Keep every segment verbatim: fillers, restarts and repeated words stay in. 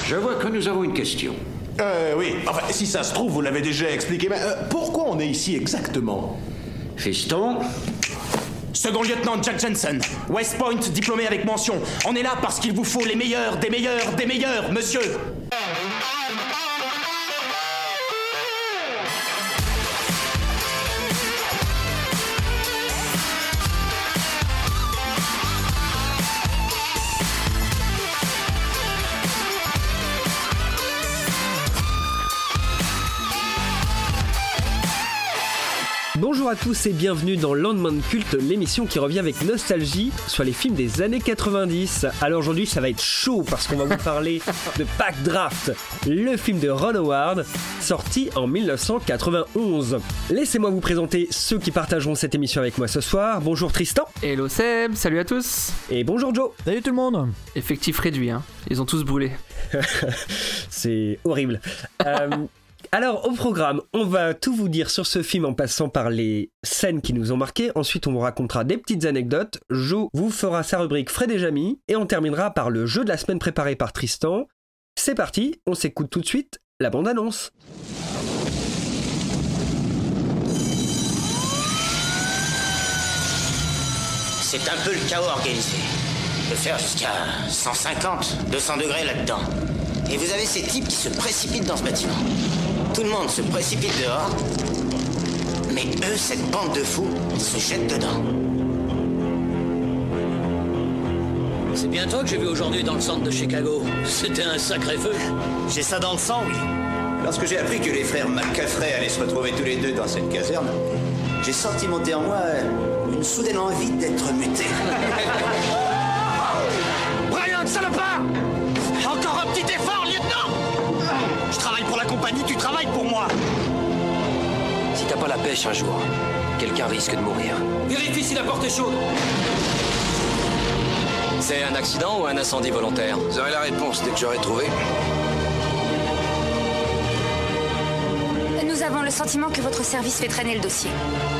Je vois que nous avons une question. Euh, oui. Enfin, si ça se trouve, vous l'avez déjà expliqué, mais euh, pourquoi on est ici exactement? Fiston? Second lieutenant Jack Jensen, West Point, diplômé avec mention. On est là parce qu'il vous faut les meilleurs, des meilleurs, des meilleurs, monsieur. Bonjour à tous et bienvenue dans Lendemain de Culte, l'émission qui revient avec nostalgie sur les films des années quatre-vingt-dix. Alors aujourd'hui ça va être chaud parce qu'on va vous parler de Backdraft, le film de Ron Howard, sorti en dix-neuf cent quatre-vingt-onze. Laissez-moi vous présenter ceux qui partageront cette émission avec moi ce soir. Bonjour Tristan. Hello Seb, salut à tous. Et bonjour Joe. Salut tout le monde. Effectif réduit, hein. Ils ont tous brûlé. C'est horrible. euh... Alors au programme, on va tout vous dire sur ce film en passant par les scènes qui nous ont marqués. Ensuite on vous racontera des petites anecdotes. Joe vous fera sa rubrique Fred et Jamy. Et on terminera par le jeu de la semaine préparé par Tristan. C'est parti, on s'écoute tout de suite la bande-annonce. C'est un peu le chaos organisé. On peut faire jusqu'à cent cinquante, deux cents degrés là-dedans. Et vous avez ces types qui se précipitent dans ce bâtiment. Tout le monde se précipite dehors, mais eux, cette bande de fous, se jettent dedans. C'est bien toi que j'ai vu aujourd'hui dans le centre de Chicago. C'était un sacré feu. J'ai ça dans le sang, oui. Lorsque j'ai appris que les frères McCaffrey allaient se retrouver tous les deux dans cette caserne, j'ai senti monter en moi une soudaine envie d'être muté. Brian, salopard! Encore un petit effort, lieutenant! Je travaille pour la compagnie, tu travailles pour moi! Si t'as pas la pêche un jour, quelqu'un risque de mourir. Vérifie si la porte est chaude. C'est un accident ou un incendie volontaire? Vous aurez la réponse dès que j'aurai trouvé. Nous avons le sentiment que votre service fait traîner le dossier.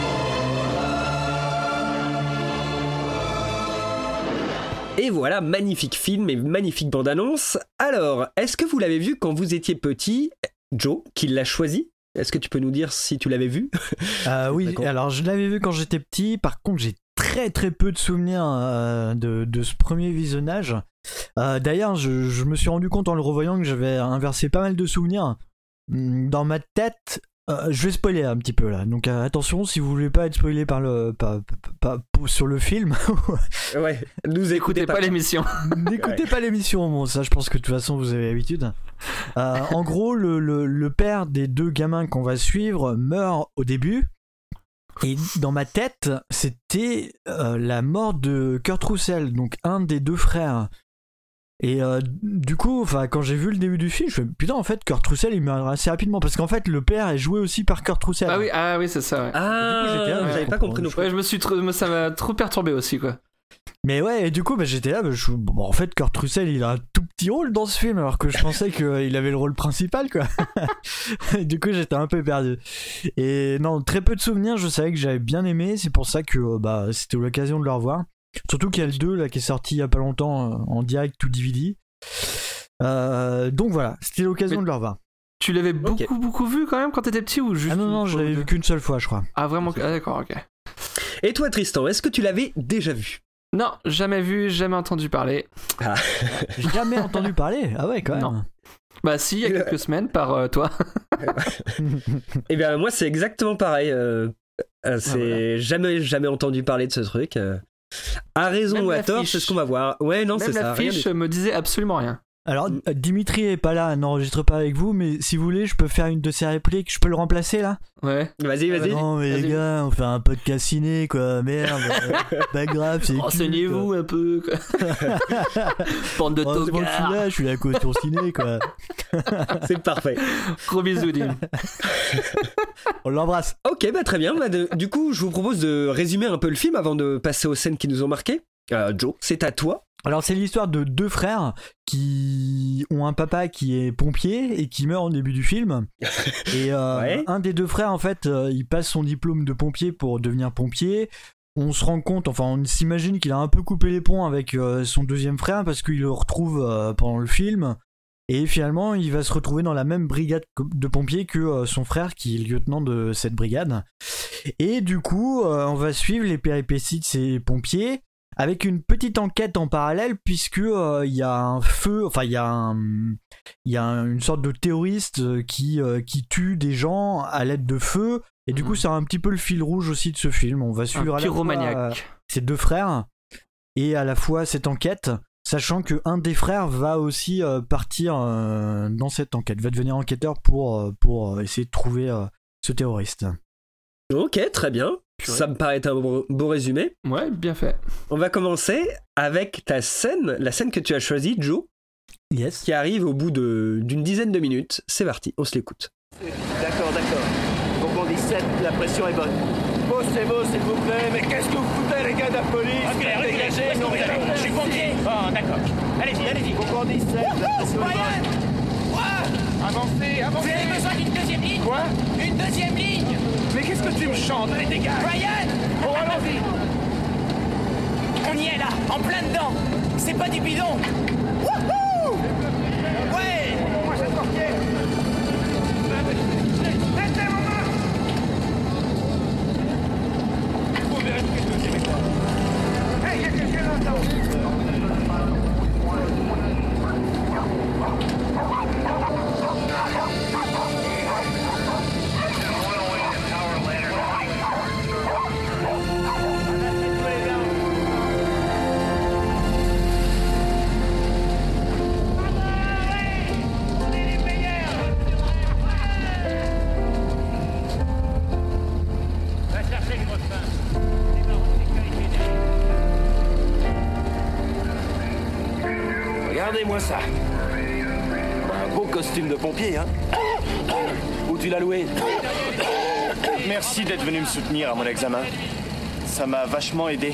Et voilà, magnifique film et magnifique bande-annonce. Alors, est-ce que vous l'avez vu quand vous étiez petit? Joe, qui l'a choisi? Est-ce que tu peux nous dire si tu l'avais vu? euh, Oui, alors je l'avais vu quand j'étais petit. Par contre, j'ai très très peu de souvenirs euh, de, de ce premier visionnage. Euh, d'ailleurs, je, je me suis rendu compte en le revoyant que j'avais inversé pas mal de souvenirs. Dans ma tête, euh, je vais spoiler un petit peu là. Donc euh, attention, si vous voulez pas être spoilé par le, par, par, par, sur le film, ouais, nous écoutez pas, pas l'émission. N'écoutez ouais. pas l'émission. Bon, ça, je pense que de toute façon, vous avez l'habitude. Euh, en gros, le, le, le père des deux gamins qu'on va suivre meurt au début. Et dans ma tête, c'était euh, la mort de Kurt Russell, donc un des deux frères. Et euh, du coup, quand j'ai vu le début du film, je me suis dit, putain, en fait, Kurt Russell, il meurt assez rapidement. Parce qu'en fait, le père est joué aussi par Kurt Russell. Ah oui, ah, oui c'est ça. Ouais. Ah, du coup, j'étais là, ouais, j'avais pas compris non plus. Ouais, je me suis trop, ça m'a trop perturbé aussi, quoi. Mais ouais, et du coup, bah, j'étais là, bah, je... bon, en fait, Kurt Russell, il a un tout petit rôle dans ce film, alors que je pensais qu'il avait le rôle principal, quoi. Du coup, j'étais un peu perdu. Et non, très peu de souvenirs, je savais que j'avais bien aimé, c'est pour ça que bah, c'était l'occasion de le revoir. Surtout qu'il y a le deux, là, qui est sorti il y a pas longtemps, euh, en direct ou D V D. Euh, donc voilà, c'était l'occasion Mais... de le revoir. Tu l'avais beaucoup, okay. beaucoup vu quand même quand t'étais petit ou juste... Ah non, non, je l'avais vu qu'une seule fois, je crois. Ah vraiment? Ah d'accord, ok. Et toi, Tristan, est-ce que tu l'avais déjà vu? Non, jamais vu, jamais entendu parler. Ah. Jamais entendu parler? Ah ouais, quand même. Non. Bah si, il y a quelques semaines par euh, toi. Et bien moi, c'est exactement pareil. Euh, euh, c'est ah, voilà. jamais, jamais entendu parler de ce truc. Euh. À raison Même ou à tort, c'est ce qu'on va voir. Ouais, non, Même c'est ça. La fiche me disait absolument rien. Alors, Dimitri est pas là, n'enregistre pas avec vous, mais si vous voulez, je peux faire une de ses répliques. Je peux le remplacer là? Ouais. Vas-y, vas-y. Non, mais vas-y. les gars, on fait un podcast ciné, quoi. Merde. Pas grave, c'est. Renseignez-vous un peu, quoi. Bande de oh, tocards. Je suis là, je suis la caution ciné, quoi. C'est parfait. Gros bisous, Dim. On l'embrasse. Ok, bah très bien. Bah, de, du coup, je vous propose de résumer un peu le film avant de passer aux scènes qui nous ont marqués. Euh, Joe, c'est à toi. Alors c'est l'histoire de deux frères qui ont un papa qui est pompier et qui meurt au début du film. Et euh, ouais. un des deux frères en fait, euh, il passe son diplôme de pompier pour devenir pompier. On se rend compte, enfin on s'imagine qu'il a un peu coupé les ponts avec euh, son deuxième frère parce qu'il le retrouve euh, pendant le film. Et finalement, il va se retrouver dans la même brigade de pompiers que euh, son frère, qui est lieutenant de cette brigade. Et du coup, euh, on va suivre les péripéties de ces pompiers, avec une petite enquête en parallèle, puisque il euh, y a un feu, enfin il y a un, il y a un, une sorte de terroriste qui euh, qui tue des gens à l'aide de feu. Et du coup, c'est un petit peu le fil rouge aussi de ce film. On va suivre un pyromaniaque. à la fois, euh, ces deux frères et à la fois cette enquête, sachant que un des frères va aussi euh, partir euh, dans cette enquête, va devenir enquêteur pour euh, pour essayer de trouver euh, ce terroriste. Ok, très bien. Ça me paraît un beau, beau résumé. Ouais, bien fait. On va commencer avec ta scène, la scène que tu as choisie, Joe. Yes. Qui arrive au bout de, d'une dizaine de minutes. C'est parti, on se l'écoute. D'accord, d'accord. Donc on dit sept, la pression est bonne. Bossez-vous, s'il vous plaît. Mais qu'est-ce que vous foutez, les gars de la police? Ok, dégagez, non, regardez, je suis pompier. Bon, d'accord. Allez-y, allez-y. Donc on dit sept, la pression est bonne. Quoi? Avancez, avancez. Vous avez besoin d'une deuxième ligne? Quoi? Une deuxième ligne. Mais qu'est-ce que tu me chantes? Allez, dégage. Brian! Bon, allons-y. On y est là, en plein dedans. C'est pas du bidon. Wouhou! Ouais! Moi, j'ai sorti. Restez, mon main! Faut vérifier le deuxième étage. Hey, il y a quelqu'un là-dedans. Regardez-moi ça. Un beau costume de pompier, hein. Où tu l'as loué? Merci d'être venu me soutenir à mon examen. Ça m'a vachement aidé.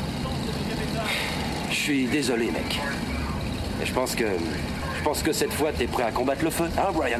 Je suis désolé, mec. Et je pense que... Je pense que cette fois, t'es prêt à combattre le feu, hein, Brian?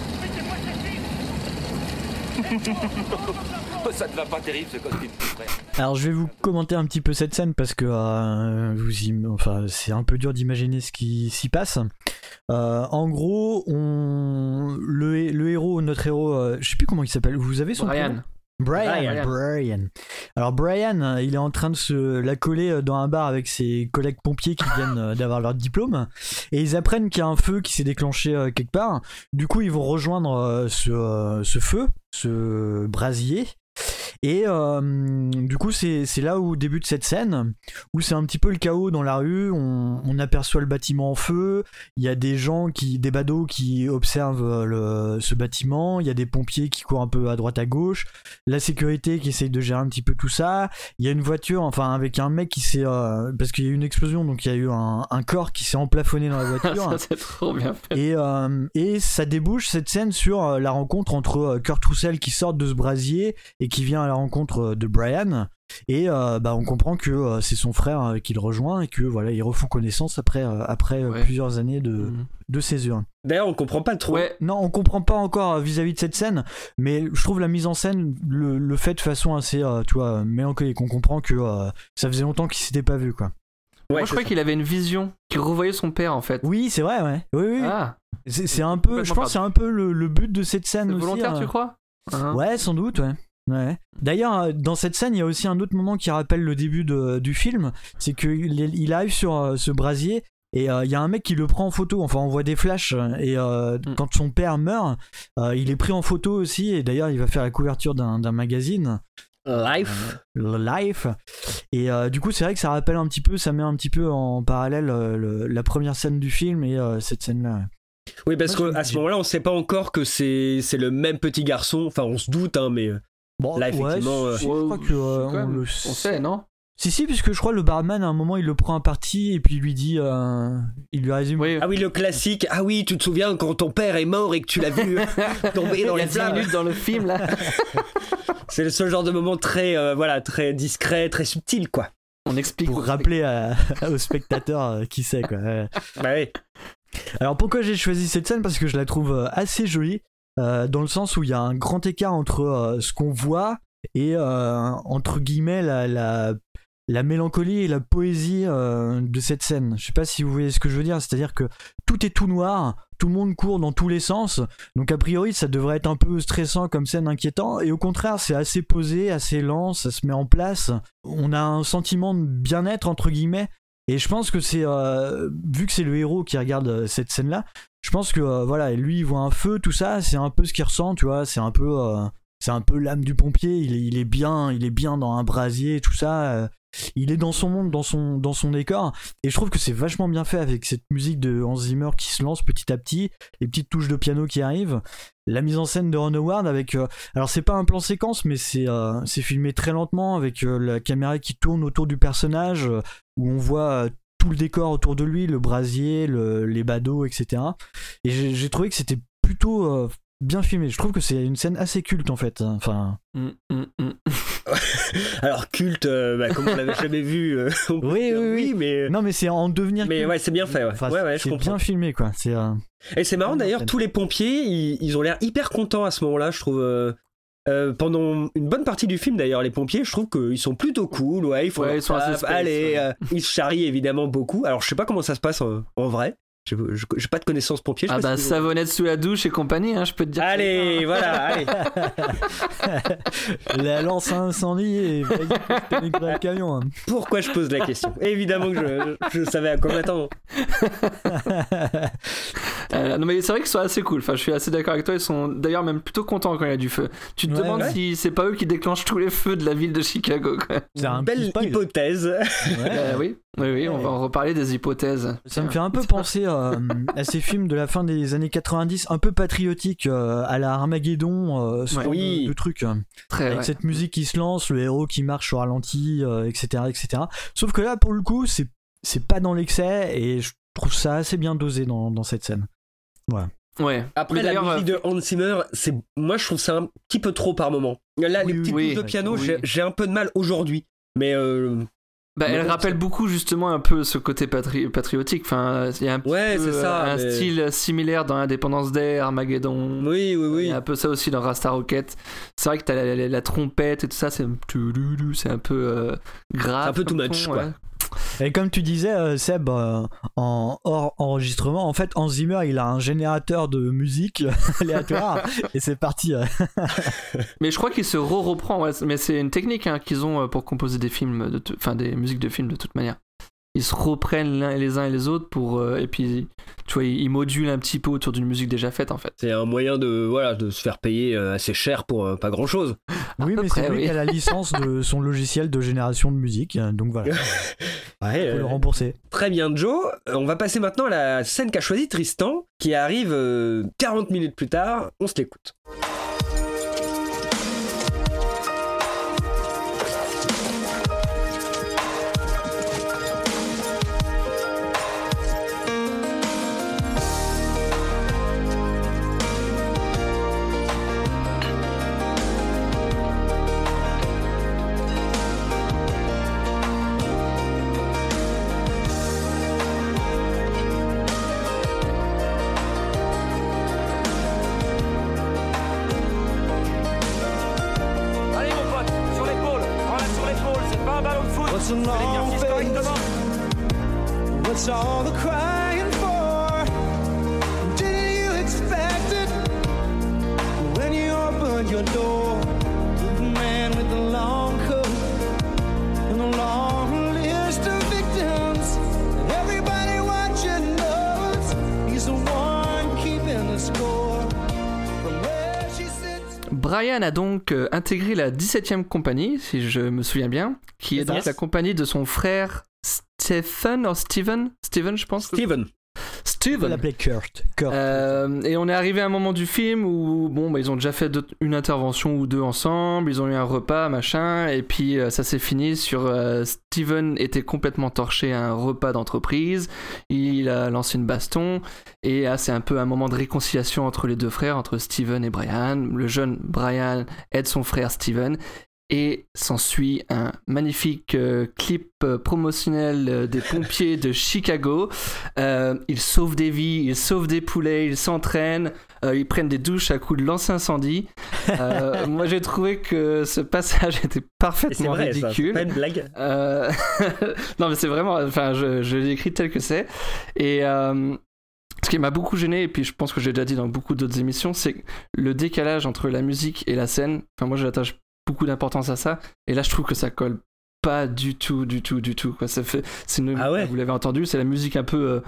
Ça te va pas terrible, ce costume. Alors je vais vous commenter un petit peu cette scène parce que euh, vous y... enfin, c'est un peu dur d'imaginer ce qui s'y passe. Euh, en gros, on... le, le héros, notre héros, euh, je sais plus comment il s'appelle, vous avez son Brian. prénom? Brian, Brian. Brian. Alors Brian, il est en train de se la coller dans un bar avec ses collègues pompiers qui viennent d'avoir leur diplôme et ils apprennent qu'il y a un feu qui s'est déclenché quelque part. Du coup, ils vont rejoindre ce, ce feu, ce brasier. Et euh, du coup c'est, c'est là où débute cette scène où c'est un petit peu le chaos dans la rue. On, on aperçoit le bâtiment en feu, il y a des gens qui, des badauds qui observent le, ce bâtiment, il y a des pompiers qui courent un peu à droite à gauche, la sécurité qui essaye de gérer un petit peu tout ça, il y a une voiture enfin avec un mec qui s'est euh, parce qu'il y a eu une explosion donc il y a eu un, un corps qui s'est emplafonné dans la voiture. Ça c'est trop bien fait. Et, euh, et ça débouche cette scène sur la rencontre entre Kurt Russell qui sort de ce brasier et qui vient à la rencontre de Brian et euh, bah on comprend que euh, c'est son frère euh, qui le rejoint et que voilà ils refont connaissance après euh, après ouais. plusieurs années de mmh. de césure. D'ailleurs on comprend pas trop. Ouais. Non on comprend pas encore vis-à-vis de cette scène, mais je trouve la mise en scène le, le fait de façon assez euh, tu vois mélancolique. On comprend que euh, ça faisait longtemps qu'ils s'étaient pas vus quoi. Ouais, Moi je croyais qu'il avait une vision, qu'il revoyait son père en fait. Oui c'est vrai ouais. Oui oui. Ah. C'est, c'est un peu je pense que c'est un peu le, le but de cette scène c'est aussi. Volontaire hein. Tu crois? Uh-huh. Ouais sans doute ouais. Ouais. D'ailleurs, dans cette scène, il y a aussi un autre moment qui rappelle le début de, du film, c'est qu'il il arrive sur euh, ce brasier et il euh, y a un mec qui le prend en photo, enfin on voit des flashs et euh, mm. quand son père meurt, euh, il est pris en photo aussi et d'ailleurs il va faire la couverture d'un, d'un magazine. Life. Euh, Life. Et euh, du coup c'est vrai que ça rappelle un petit peu, ça met un petit peu en parallèle euh, le, la première scène du film et euh, cette scène-là. Oui parce qu'à ce moment-là on sait pas encore que c'est, c'est le même petit garçon, enfin on se doute hein mais... Bon, là effectivement ouais, euh... je crois que euh, on, le... on sait non si si puisque je crois le barman à un moment il le prend à partie et puis il lui dit euh, il lui résume oui. Ah oui le classique ah oui tu te souviens quand ton père est mort et que tu l'as vu tomber dans les flammes. Il y a dix minutes dans le film là. C'est ce genre de moment très euh, voilà très discret très subtil quoi. On explique pour rappeler à, aux spectateurs euh, qui c'est quoi. Bah oui. Alors pourquoi j'ai choisi cette scène parce que je la trouve assez jolie. Euh, dans le sens où il y a un grand écart entre euh, ce qu'on voit et euh, entre guillemets la, la, la mélancolie et la poésie euh, de cette scène. Je sais pas si vous voyez ce que je veux dire, c'est-à-dire que tout est tout noir, tout le monde court dans tous les sens, donc a priori ça devrait être un peu stressant comme scène, inquiétant, et au contraire c'est assez posé, assez lent, ça se met en place, on a un sentiment de bien-être entre guillemets, et je pense que c'est euh, vu que c'est le héros qui regarde euh, cette scène là, je pense que euh, voilà, lui il voit un feu, tout ça, c'est un peu ce qu'il ressent, tu vois, c'est un peu euh, c'est un peu l'âme du pompier, il est, il est bien, il est bien dans un brasier, tout ça, euh, il est dans son monde, dans son, dans son décor, et je trouve que c'est vachement bien fait avec cette musique de Hans Zimmer qui se lance petit à petit, les petites touches de piano qui arrivent, la mise en scène de Ron Howard avec, euh, alors c'est pas un plan séquence, mais c'est, euh, c'est filmé très lentement avec euh, la caméra qui tourne autour du personnage, euh, où on voit euh, tout le décor autour de lui, le brasier, le, les badauds, et cetera. Et j'ai, j'ai trouvé que c'était plutôt euh, bien filmé. Je trouve que c'est une scène assez culte en fait. Enfin. Mm, mm, mm. Alors culte, euh, bah, comme on l'avait jamais vu. Euh, on peut oui, dire oui, oui, mais. Non, mais c'est en devenir. Mais culte. ouais, c'est bien fait. Ouais, enfin, ouais, ouais, je c'est comprends. bien filmé quoi. C'est. Euh... Et c'est marrant d'ailleurs, tous les pompiers, ils, ils ont l'air hyper contents à ce moment-là, je trouve. Euh... Euh, pendant une bonne partie du film d'ailleurs, les pompiers, je trouve qu'ils sont plutôt cool, ouais, ils font ouais, leur ils sont assez taf, space, allez, ouais. euh, ils se charrient évidemment beaucoup. Alors je sais pas comment ça se passe en, en vrai, j'ai, j'ai pas de connaissances pompiers. Ah bah si savonnette sous la douche et compagnie, hein, je peux te dire. Allez, voilà, allez. La lance à incendie et le camion. Hein. Pourquoi je pose la question? Évidemment que je, je savais à quoi m'attendre. Euh, non mais c'est vrai qu'ils sont assez cool, enfin je suis assez d'accord avec toi, ils sont d'ailleurs même plutôt contents quand il y a du feu. Tu te ouais, demandes ouais. si c'est pas eux qui déclenchent tous les feux de la ville de Chicago quoi. C'est un belle hypothèse. Ouais. Euh, oui, oui, oui, on va en reparler des hypothèses. Ça me fait un peu penser euh, à ces films de la fin des années quatre-vingt-dix, un peu patriotiques, euh, à la Armageddon, euh, ce Ouais. genre Oui. de, de trucs. Très, avec ouais. cette musique qui se lance, le héros qui marche au ralenti, euh, et cetera, et cetera. Sauf que là, pour le coup, c'est, c'est pas dans l'excès et je trouve ça assez bien dosé dans, dans cette scène. Voilà. Ouais. Après Mais la d'ailleurs, musique de Hans Zimmer, c'est, moi je trouve ça un petit peu trop par moment. Là, Oui, les petites oui, touches de oui. piano, Oui. j'ai, j'ai un peu de mal aujourd'hui. Mais euh, Bah, elle Mais rappelle ça- beaucoup justement un peu ce côté patri- patriotique. Enfin, il y a un, petit Ouais, peu, c'est ça, un mais- style similaire dans Independence Day, Armageddon. oui, oui, Il oui. y a un peu ça aussi dans Rasta Rocket. C'est vrai que t'as la, la, la trompette et tout ça, c'est, c'est un peu euh, grave. C'est un peu too comme much, ton, quoi. ouais. Et comme tu disais, euh, Seb, euh, en hors enregistrement, en fait, Hans Zimmer, il a un générateur de musique aléatoire et c'est parti. euh. Mais je crois qu'il se re-reprend, ouais, mais c'est une technique hein, qu'ils ont euh, pour composer des films, de t- enfin des musiques de films de toute manière. Ils se reprennent l'un les uns et les autres pour euh, et puis tu vois ils, ils modulent un petit peu autour d'une musique déjà faite en fait. C'est un moyen de, voilà, de se faire payer euh, assez cher pour euh, pas grand chose. Oui, mais près, c'est lui oui. qui a la licence de son logiciel de génération de musique, euh, donc voilà, Ouais, faut euh, le rembourser. très bien, Joe. Euh, On va passer maintenant à la scène qu'a choisie Tristan, qui arrive euh, quarante minutes plus tard. On se l'écoute. Allez mon pote, sur l'épaule, prends-la sur l'épaule, c'est pas un ballon de foot. What's a Fais long l'exercice correctement. What's all the crying for? Didn't you expect it? When you opened your door to the man with the long coat and the long list of victims, and everybody watching knows he's the one keeping the score. From where she sits. Brian a donc euh, intégré la dix-septième compagnie, si je me souviens bien, qui est donc Yes. la compagnie de son frère Stephen, ou Steven Steven, je pense. Steven. On peut Steven. l'appeler Kurt. Kurt. Euh, et on est arrivé à un moment du film où bon bah, ils ont déjà fait deux- une intervention ou deux ensemble, ils ont eu un repas machin et puis euh, ça s'est fini sur euh, Steven était complètement torché à un repas d'entreprise, il a lancé une baston et ah, c'est un peu un moment de réconciliation entre les deux frères, entre Steven et Brian. Le jeune Brian aide son frère Steven et s'ensuit un magnifique euh, clip euh, promotionnel euh, des pompiers de Chicago. Euh, ils sauvent des vies, ils sauvent des poulets, ils s'entraînent, euh, ils prennent des douches à coups de lance-incendie. Euh, moi j'ai trouvé que ce passage était Et c'est parfaitement vrai, ça, c'est ridicule. pas une blague. Euh, non mais c'est vraiment, enfin je, je l'ai écrit tel que c'est. Et euh, ce Ce qui m'a beaucoup gêné, et puis je pense que j'ai déjà dit dans beaucoup d'autres émissions, c'est le décalage entre la musique et la scène. Enfin, moi, j'attache beaucoup d'importance à ça, et là, je trouve que ça colle pas du tout, du tout, du tout. Quoi. Ça fait, c'est une, ah ouais. Vous l'avez entendu, c'est la musique un peu euh,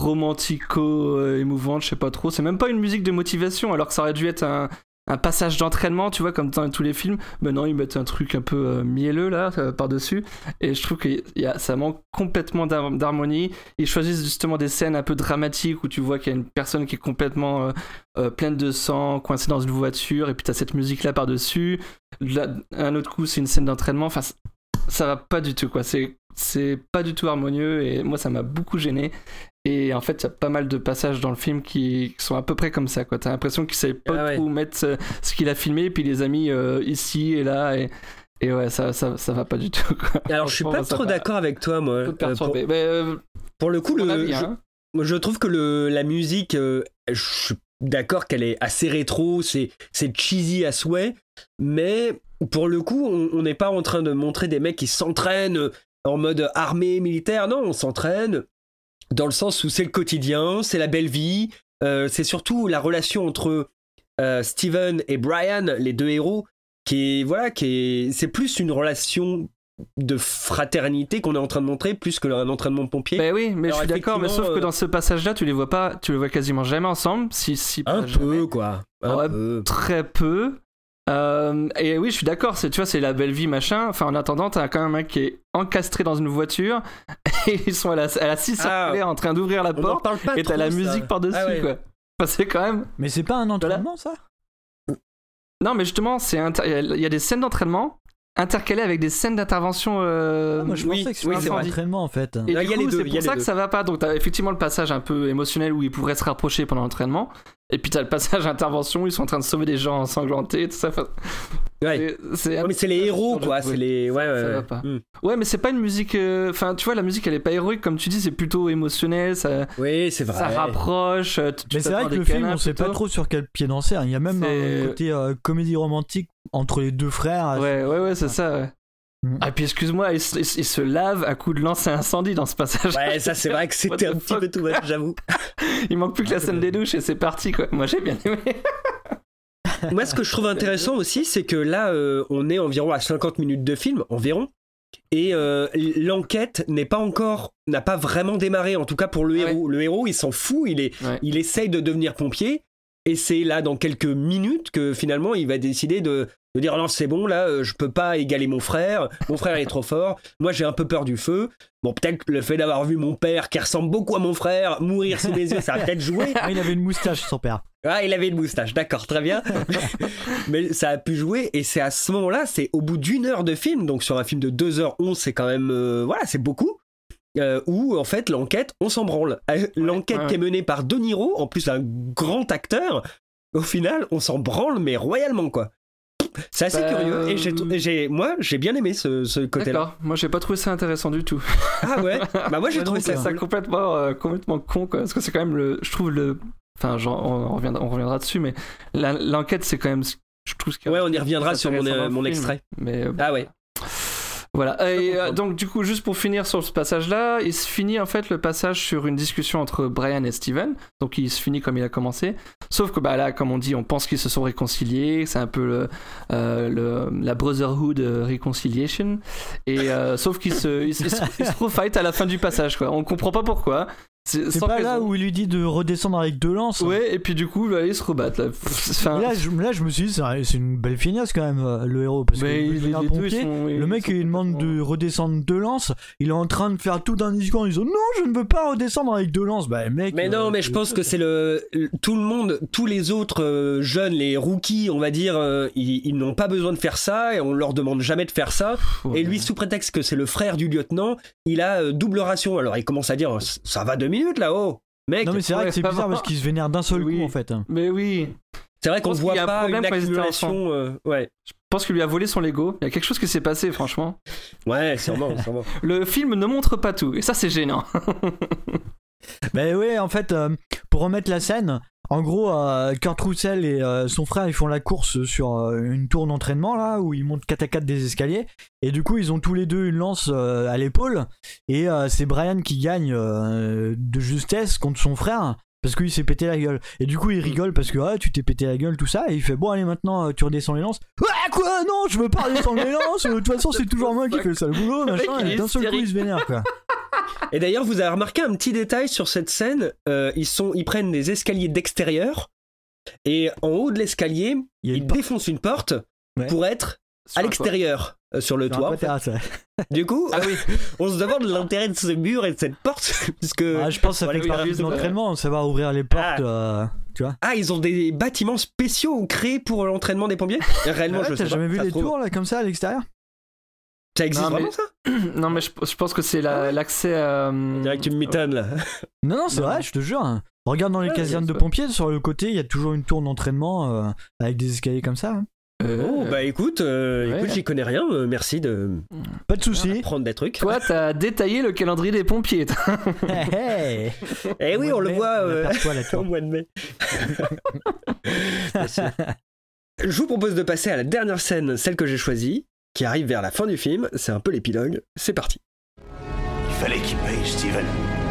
romantico-émouvante, je sais pas trop. C'est même pas une musique de motivation, alors que ça aurait dû être un, un passage d'entraînement, tu vois, comme dans tous les films. Maintenant, ils mettent un truc un peu euh, mielleux, là, euh, par-dessus. Et je trouve que y a, ça manque complètement d'har- d'harmonie. Ils choisissent justement des scènes un peu dramatiques où tu vois qu'il y a une personne qui est complètement euh, euh, pleine de sang, coincée dans une voiture, et puis t'as cette musique-là par-dessus. Là, un autre coup, c'est une scène d'entraînement. Enfin, ça va pas du tout, quoi. C'est, c'est pas du tout harmonieux, et moi, ça m'a beaucoup gêné. Et en fait, il y a pas mal de passages dans le film qui, qui sont à peu près comme ça, quoi. T'as l'impression qu'il savait pas ah ouais. où mettre ce, ce qu'il a filmé, et puis il les a mis euh, ici et là, et, et ouais, ça, ça, ça va pas du tout, quoi. Alors, je suis pas trop d'accord avec toi, moi. Euh, pour, Mais, euh, pour le coup, le, avis, je, hein. je trouve que le, la musique, euh, je suis d'accord qu'elle est assez rétro, c'est, c'est cheesy à souhait, mais pour le coup, on n'est pas en train de montrer des mecs qui s'entraînent en mode armée militaire. Non, on s'entraîne dans le sens où c'est le quotidien, c'est la belle vie. Euh, c'est surtout la relation entre euh, Steven et Brian, les deux héros, qui est, voilà, qui est, c'est plus une relation de fraternité qu'on est en train de montrer, plus que un entraînement de pompier. Bah oui, mais alors, je suis d'accord, mais sauf euh... que dans ce passage-là, tu les vois pas, tu les vois quasiment jamais ensemble. Si, si un peu, jamais. quoi. Un ouais, peu. Très peu. Euh, et oui, je suis d'accord, c'est, tu vois, c'est la belle vie, machin. Enfin, en attendant, t'as quand même un mec qui est encastré dans une voiture et ils sont à la, à la six circulaire ah, en train d'ouvrir la porte et t'as la musique ça. par-dessus, ah ouais. quoi. Enfin, c'est quand même. Mais c'est pas un entraînement, voilà. ça Non, mais justement, c'est inter... il y a des scènes d'entraînement intercalées avec des scènes d'intervention. Euh... Ah, moi, je oui, pensais que c'était oui, un entraînement en fait. Et là, du coup, deux, c'est pour ça que ça va pas. Donc, t'as effectivement le passage un peu émotionnel où ils pourraient se rapprocher pendant l'entraînement. Et puis t'as le passage intervention où ils sont en train de sauver des gens ensanglantés, tout ça. Enfin, ouais. C'est, c'est ouais, mais c'est les héros, quoi. C'est les. Ouais, ouais. Ça va pas. Mm. Ouais, mais c'est pas une musique. Enfin, euh... tu vois, la musique, elle est pas héroïque, comme tu dis, c'est plutôt émotionnel. Ça. Oui, c'est vrai. Ça rapproche. Tu mais c'est vrai que le film, on sait pas trop sur quel pied danser. Il y a même c'est... un côté euh, comédie romantique entre les deux frères. Ouais, ouais, ouais, c'est ça. Ouais. Mm. Ah, puis excuse-moi, il se, il se lave à coup de lance à incendie dans ce passage. Ouais, ça c'est vrai que c'était un petit peu tout much, j'avoue. Il manque plus que la scène des douches et c'est parti, quoi. Moi j'ai bien aimé. Moi, ce que je trouve intéressant aussi, c'est que là, euh, on est environ à cinquante minutes de film, environ. Et euh, l'enquête n'est pas encore, n'a pas vraiment démarré, en tout cas pour le ouais. héros. Le héros, il s'en fout, il, est, ouais. il essaye de devenir pompier. Et c'est là, dans quelques minutes, que finalement, il va décider de, de dire non, c'est bon, là, je peux pas égaler mon frère. Mon frère est trop fort. Moi, j'ai un peu peur du feu. Bon, peut-être que le fait d'avoir vu mon père, qui ressemble beaucoup à mon frère, mourir sous mes yeux, ça a peut-être joué. Il avait une moustache, son père. Ah, il avait une moustache, d'accord, très bien. Mais ça a pu jouer. Et c'est à ce moment-là, c'est au bout d'une heure de film. Donc, sur un film de deux heures onze, c'est quand même. Euh, voilà, c'est beaucoup. Euh, où en fait l'enquête on s'en branle, l'enquête ouais, ouais. qui est menée par De Niro, en plus un grand acteur, au final on s'en branle mais royalement, quoi. C'est assez bah, curieux euh... et, j'ai, et j'ai, moi j'ai bien aimé ce, ce côté-là. D'accord, moi j'ai pas trouvé ça intéressant du tout. Ah ouais. Bah moi j'ai trouvé ça, ça complètement euh, complètement con, quoi, parce que c'est quand même le, je trouve le, enfin genre on reviendra, on reviendra dessus, mais la, l'enquête c'est quand même, je trouve ce ouais on y reviendra sur mon, euh, mon extrait. Mais euh, ah ouais. Voilà, et euh, donc du coup, juste pour finir sur ce passage-là, il se finit en fait le passage sur une discussion entre Brian et Steven, donc il se finit comme il a commencé, sauf que bah là, comme on dit, on pense qu'ils se sont réconciliés, c'est un peu le, euh, le, la Brotherhood Reconciliation, et euh, sauf qu'ils se, ils, ils, ils se refight à la fin du passage, quoi. On comprend pas pourquoi. C'est, c'est pas raison. Là où il lui dit de redescendre avec deux lances. Ouais, et puis du coup, bah, ils se rebattent. Là, enfin... là, je, là, je me suis dit, c'est, c'est une belle finesse quand même, le héros. Parce mais que il, un les pompier, sont, le mec, il demande de redescendre deux lances. Il est en train de faire tout un discours en disant non, je ne veux pas redescendre avec deux lances. Bah, mec. Mais non, euh, mais je pense que c'est le. Tout le monde, tous les autres euh, jeunes, les rookies, on va dire, euh, ils, ils n'ont pas besoin de faire ça et on leur demande jamais de faire ça. Ouais. Et lui, sous prétexte que c'est le frère du lieutenant, il a euh, double ration. Alors il commence à dire ça va deux minutes là-haut. Mec, non mais c'est vrai que c'est bizarre parce qu'il se vénère d'un seul oui. coup en fait. Mais oui. C'est vrai qu'on voit pas une accumulation. Euh, ouais. Je pense qu'il lui a volé son Lego. Il y a quelque chose qui s'est passé, franchement. Ouais, sûrement, sûrement. Le film ne montre pas tout et ça c'est gênant. Ben ouais, en fait, euh, pour remettre la scène, en gros, euh, Kurt Russell et euh, son frère ils font la course sur euh, une tour d'entraînement là où ils montent quatre à quatre des escaliers et du coup ils ont tous les deux une lance euh, à l'épaule et euh, c'est Brian qui gagne euh, de justesse contre son frère parce qu'il s'est pété la gueule. Et du coup, il rigole parce que ah, tu t'es pété la gueule, tout ça. Et il fait bon, allez, maintenant, tu redescends les lances. Ouais, quoi? Non, je veux pas redescendre les lances. De toute façon, c'est toujours moi qui fais le sale boulot, machin. Et d'un seul coup, il se vénère, quoi. Et d'ailleurs, vous avez remarqué un petit détail sur cette scène. Euh, ils, sont, ils prennent des escaliers d'extérieur. Et en haut de l'escalier, ils défoncent une porte ouais. pour être sur à l'extérieur. Euh, sur le toit. En fait. Du coup, ah oui. on se demande l'intérêt de ce mur et de cette porte, puisque ah, je pense que ça fait partie de l'entraînement, savoir ouvrir les portes. Ah. Euh, tu vois. Ah, ils ont des bâtiments spéciaux créés pour l'entraînement des pompiers. Réellement, ah ouais, je sais pas. T'as jamais vu des trouve... tours là comme ça à l'extérieur? Ça existe non, vraiment mais... ça? Non, mais je, je pense que c'est la, l'accès à. On dirait que tu me mitonnes là. Non, non, c'est non. vrai, je te jure. Regarde dans les ouais, casernes de pompiers, sur le côté, il y a toujours une tour d'entraînement euh, avec des escaliers comme ça. Hein. Euh, oh bah écoute, euh, ouais. écoute j'y connais rien, euh, merci de pas de soucis prendre des trucs. Toi t'as détaillé le calendrier des pompiers. hey, hey. Eh oui on le voit euh, au mois de mai. Je vous propose de passer à la dernière scène, celle que j'ai choisie, qui arrive vers la fin du film, c'est un peu l'épilogue, c'est parti. Il fallait qu'il paye Steven.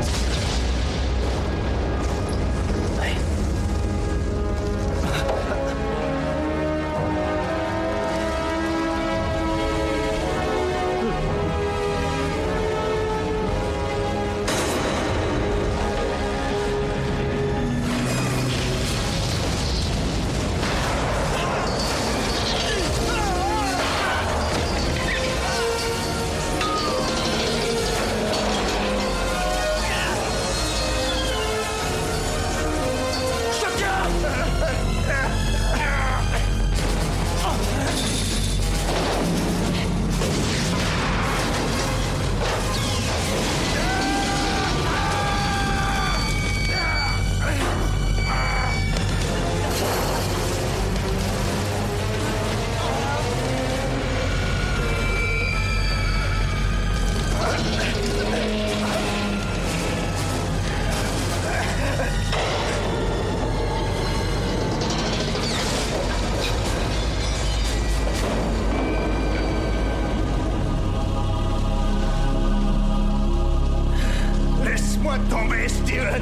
tomber, Steven.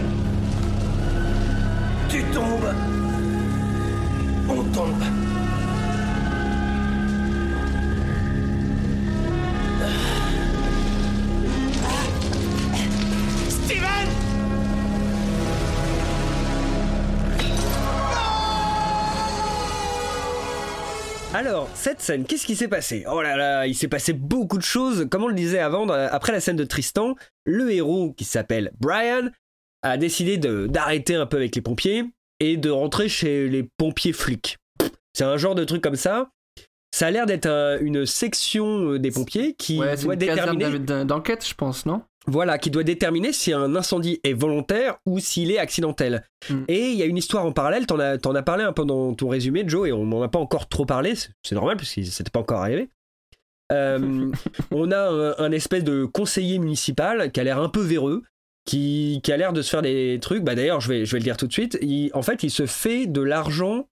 Tu tombes. On tombe. Steven! Alors, cette scène, qu'est-ce qui s'est passé? Oh là là, il s'est passé beaucoup de choses. Comme on le disait avant, après la scène de Tristan, le héros, qui s'appelle Brian, a décidé de, d'arrêter un peu avec les pompiers et de rentrer chez les pompiers flics. C'est un genre de truc comme ça. Ça a l'air d'être un, une section des pompiers qui ouais, doit déterminer... d'enquête, je pense, non? Voilà, qui doit déterminer si un incendie est volontaire ou s'il est accidentel. Mm. Et il y a une histoire en parallèle, t'en as, t'en as parlé un peu dans ton résumé, Joe, et on n'en a pas encore trop parlé, c'est, c'est normal, parce que c'était pas encore arrivé. Euh, on a un, un espèce de conseiller municipal qui a l'air un peu véreux, qui, qui a l'air de se faire des trucs, bah d'ailleurs, je vais, je vais le dire tout de suite, il, en fait, il se fait de l'argent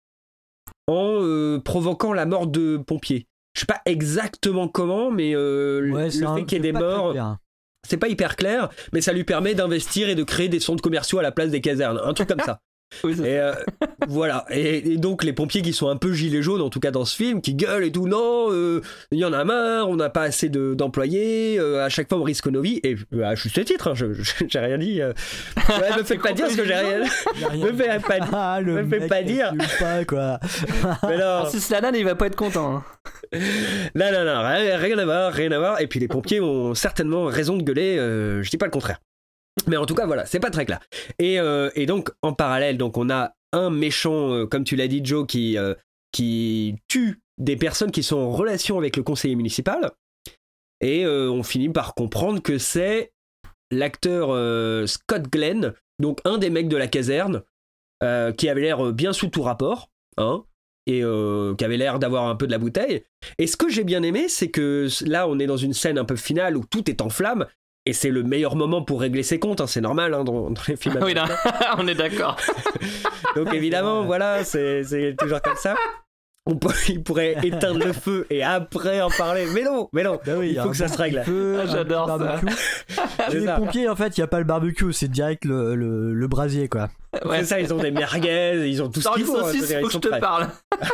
en euh, provoquant la mort de pompiers. Je sais pas exactement comment, mais euh, ouais, le fait un, qu'il y ait des morts... C'est pas hyper clair, mais ça lui permet d'investir et de créer des centres commerciaux à la place des casernes, un truc comme ça. Oui, et euh, voilà. Et, et donc les pompiers qui sont un peu gilets jaunes, en tout cas dans ce film, qui gueulent et tout, non, il euh, y en a marre, on n'a pas assez de, d'employés, euh, à chaque fois on risque nos vies, et euh, à juste titre, hein, je, je, j'ai rien dit. Euh, ouais, me fais pas dire ce que j'ai rien. Me fais pas dire. Ah, le me fais pas dire. Pas, quoi. Mais non. Si c'est la nana, il va pas être content. Hein. Non, non, non, rien, rien à voir, rien à voir. Et puis les pompiers ont certainement raison de gueuler, euh, je dis pas le contraire. Mais en tout cas, voilà, c'est pas très clair. Et, euh, et donc, en parallèle, donc on a un méchant, euh, comme tu l'as dit, Joe, qui, euh, qui tue des personnes qui sont en relation avec le conseiller municipal. Et euh, on finit par comprendre que c'est l'acteur euh, Scott Glenn, donc un des mecs de la caserne, euh, qui avait l'air bien sous tout rapport, hein, et euh, qui avait l'air d'avoir un peu de la bouteille. Et ce que j'ai bien aimé, c'est que là, on est dans une scène un peu finale où tout est en flammes. Et c'est le meilleur moment pour régler ses comptes, hein, c'est normal hein, dans, dans les films. Oui, non, on est d'accord. Donc évidemment, voilà, c'est, c'est toujours comme ça. on peut, il pourrait éteindre le feu et après en parler. Mais non, mais non, bah oui, il faut que ça se règle. Feu, ah, j'adore ça. Chez les pompiers, en fait, il n'y a pas le barbecue, c'est direct le, le, le brasier, quoi. Ouais. C'est ça, ils ont des merguez, ils ont tout ce qu'il faut. Il faut que je te prêts. parle.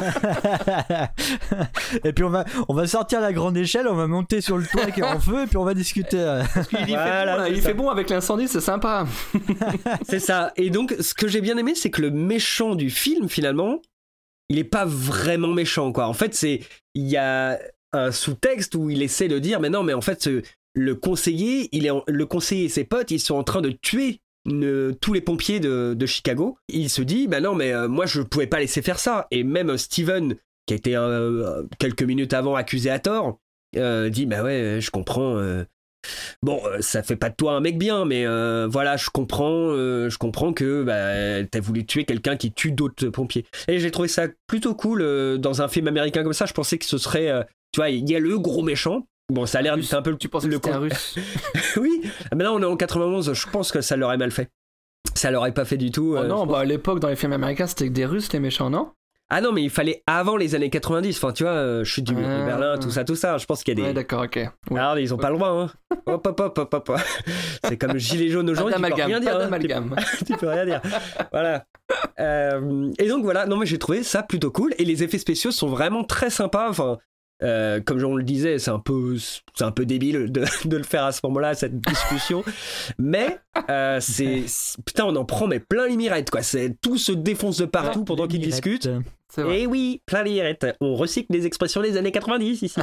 Et puis on va, on va sortir la grande échelle, on va monter sur le toit qui est en feu et puis on va discuter. Parce qu'il voilà, fait, bon, là, il fait bon avec l'incendie, c'est sympa. C'est ça. Et donc, ce que j'ai bien aimé, c'est que le méchant du film, finalement, il est pas vraiment méchant, quoi. En fait, c'est, il y a un sous-texte où il essaie de dire, mais non, mais en fait, ce, le conseiller, il est, en, le conseiller et ses potes, ils sont en train de tuer Une, tous les pompiers de, de Chicago. Il se dit, bah non, mais euh, moi je pouvais pas laisser faire ça. Et même Steven, qui a été euh, quelques minutes avant accusé à tort, euh, dit, bah ouais, je comprends. Euh, bon, euh, ça fait pas de toi un mec bien, mais euh, voilà, je comprends, euh, je comprends que bah, t'as voulu tuer quelqu'un qui tue d'autres pompiers. Et j'ai trouvé ça plutôt cool euh, dans un film américain comme ça. Je pensais que ce serait, euh, tu vois, il y a le gros méchant. Bon, ça a l'air d'être un peu le. Tu penses que c'était un russe? Oui, mais là on est en quatre-vingt-onze, je pense que ça l'aurait mal fait. Ça l'aurait pas fait du tout. Oh euh, non, bah à l'époque dans les films américains c'était que des Russes les méchants, non? Ah non, mais il fallait avant les années quatre-vingt-dix. Enfin, tu vois, euh, chute du mur de Berlin, tout ça, tout ça. Je pense qu'il y a des. Ouais, d'accord, ok. Ouais. Alors, ils ont pas le droit, hein. Hop, hop, hop, hop, hop. C'est comme le gilet jaune aujourd'hui. Tu peux rien dire. Hein. Tu, tu peux rien dire. Voilà. Euh, et donc voilà. Non, mais j'ai trouvé ça plutôt cool. Et les effets spéciaux sont vraiment très sympas. Enfin. Euh, comme on le disait, c'est un peu, c'est un peu débile de, de le faire à ce moment-là, cette discussion. Mais euh, c'est, c'est putain, on en prend mais plein les mirettes, quoi. C'est tout se défonce de partout pendant qu'ils discutent. Et oui, plein les mirettes. On recycle des expressions des années quatre-vingt-dix ici.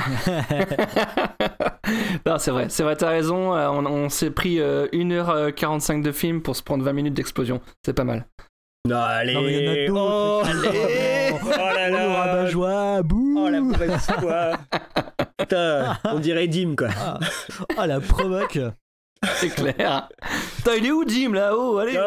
Non, c'est vrai, c'est vrai, t'as raison. On, on s'est pris euh, une heure quarante-cinq de film pour se prendre vingt minutes d'explosion. C'est pas mal. Non, allez, non, mais il y en a d'autres. Oh, allez, oh là là, le rabat-joie, bouh. Oh la mauvaise foi. Putain, on dirait Dim, quoi. Ah, oh, la provoque. C'est clair. Putain, il est où Dim là-haut? Allez.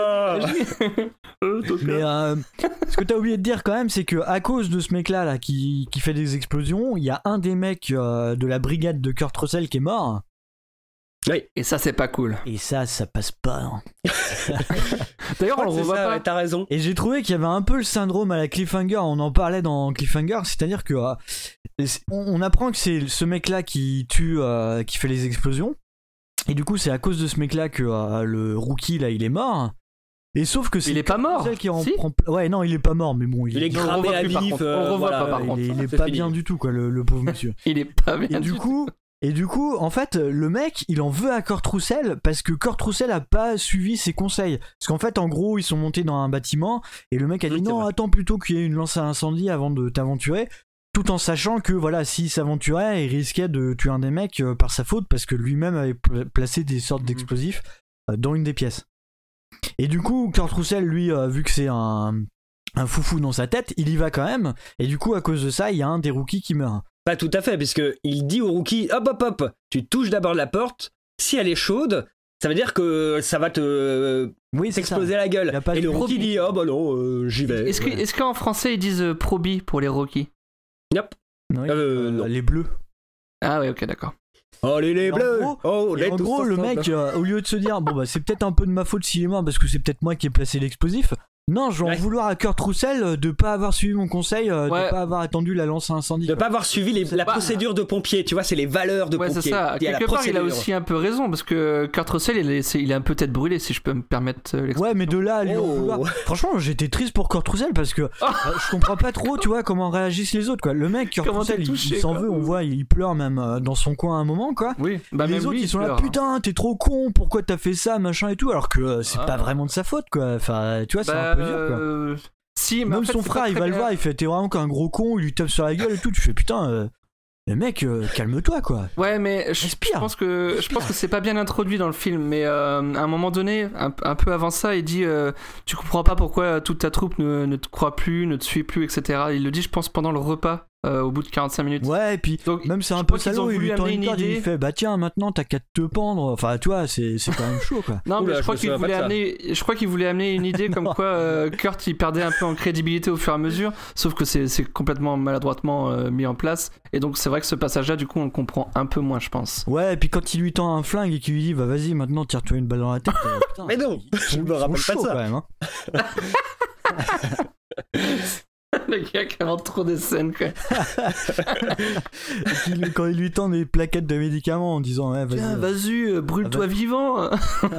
Mais euh, ce que t'as oublié de dire quand même, c'est que à cause de ce mec-là là, qui, qui fait des explosions, il y a un des mecs euh, de la brigade de Kurt Russell qui est mort. Oui. Et ça, c'est pas cool. Et ça, ça passe pas. Hein. D'ailleurs, on le revoit ça, pas. Ouais, t'as raison. Et j'ai trouvé qu'il y avait un peu le syndrome à la Cliffhanger. On en parlait dans Cliffhanger, c'est-à-dire que euh, on apprend que c'est ce mec-là qui tue, euh, qui fait les explosions. Et du coup, c'est à cause de ce mec-là que euh, le rookie là, il est mort. Et sauf que c'est il est pas mort. Qui en si prend... Ouais, non, il est pas mort, mais bon, il, il est cramé à vif. On le revoit pas par contre. Il est, il est pas fini. Bien du tout, quoi, le, le pauvre monsieur. Il est pas bien. Et du du coup. Tout. Et du coup, en fait, le mec, il en veut à Kurt Russell parce que Kurt Russell a pas suivi ses conseils. Parce qu'en fait, en gros, ils sont montés dans un bâtiment et le mec a dit oui, non, attends plutôt qu'il y ait une lance à incendie avant de t'aventurer, tout en sachant que voilà, s'il s'aventurait, il risquait de tuer un des mecs par sa faute parce que lui-même avait placé des sortes d'explosifs dans une des pièces. Et du coup, Kurt Russell, lui, vu que c'est un un foufou dans sa tête, il y va quand même. Et du coup, à cause de ça, il y a un des rookies qui meurt. Pas tout à fait, puisque il dit au rookie, hop hop hop, tu touches d'abord la porte, si elle est chaude, ça veut dire que ça va te oui, t'exploser la gueule. Et le rookie dit, oh bah non, euh, j'y vais. Est-ce, que, est-ce qu'en français ils disent euh, probi pour les rookies? Yep. Oui, euh, non. Les bleus. Ah oui, ok, d'accord. Oh les, les bleus. En gros, oh, en gros le mec, euh, au lieu de se dire, bon bah c'est peut-être un peu de ma faute s'il est mort parce que c'est peut-être moi qui ai placé l'explosif. Non, je vais en ouais. vouloir à Kurt Russell de pas avoir suivi mon conseil, euh, ouais. de pas avoir attendu la lance à incendie. De quoi. Pas avoir suivi les, la pas... procédure de pompier, tu vois, c'est les valeurs de ouais, pompier. C'est ça. Il Quelque part, il a aussi un peu raison parce que Kurt Russell, il est, il est un peu tête brûlée, si je peux me permettre l'expression. Ouais, mais de là à lui oh. en vouloir. Franchement, j'étais triste pour Kurt Russell parce que oh. euh, je comprends pas trop, tu vois, comment réagissent les autres, quoi. Le mec, Kurt comment Russell, touché, il, il s'en veut, on voit, il pleure même euh, dans son coin à un moment, quoi. Oui. Bah, les même autres, lui, ils sont pleure, là, putain, t'es trop con, pourquoi t'as fait ça, machin et tout, alors que euh, c'est ah. pas vraiment de sa faute, quoi. Enfin, tu vois, c'est bah, un peu dur, quoi. Euh... Si, mais même en fait, son frère il va bien. Le voir, il fait t'es vraiment qu'un gros con, il lui tape sur la gueule et tout, tu fais putain euh, mais mec euh, calme-toi quoi. Ouais mais je, je pense que je pense que c'est pas bien introduit dans le film, mais euh, à un moment donné un, un peu avant ça il dit euh, tu comprends pas pourquoi toute ta troupe ne, ne te croit plus, ne te suit plus, etc. Il le dit je pense pendant le repas euh, au bout de quarante-cinq minutes. Ouais et puis donc, même c'est un peu salaud, il lui tend une corde, il fait bah tiens maintenant t'as qu'à te pendre, enfin tu vois c'est, c'est quand même chaud quoi. Non mais Oula, je crois qu'il voulait amener je crois qu'il voulait amener une idée comme quoi euh, Kurt il perdait un peu en crédibilité au fur et à mesure, sauf que c'est, c'est complètement maladroitement euh, mis en place et donc c'est vrai que ce passage là du coup on le comprend un peu moins je pense. Ouais et puis quand il lui tend un flingue et qu'il lui dit bah vas-y maintenant tire-toi une balle dans la tête euh, putain, mais non je me rappelle pas de ça quand même, hein. Le gars qui invente trop des scènes, quoi. il, quand il lui tend des plaquettes de médicaments en disant ouais, vas-y, Tiens, vas-y, euh, brûle-toi ah bah... vivant.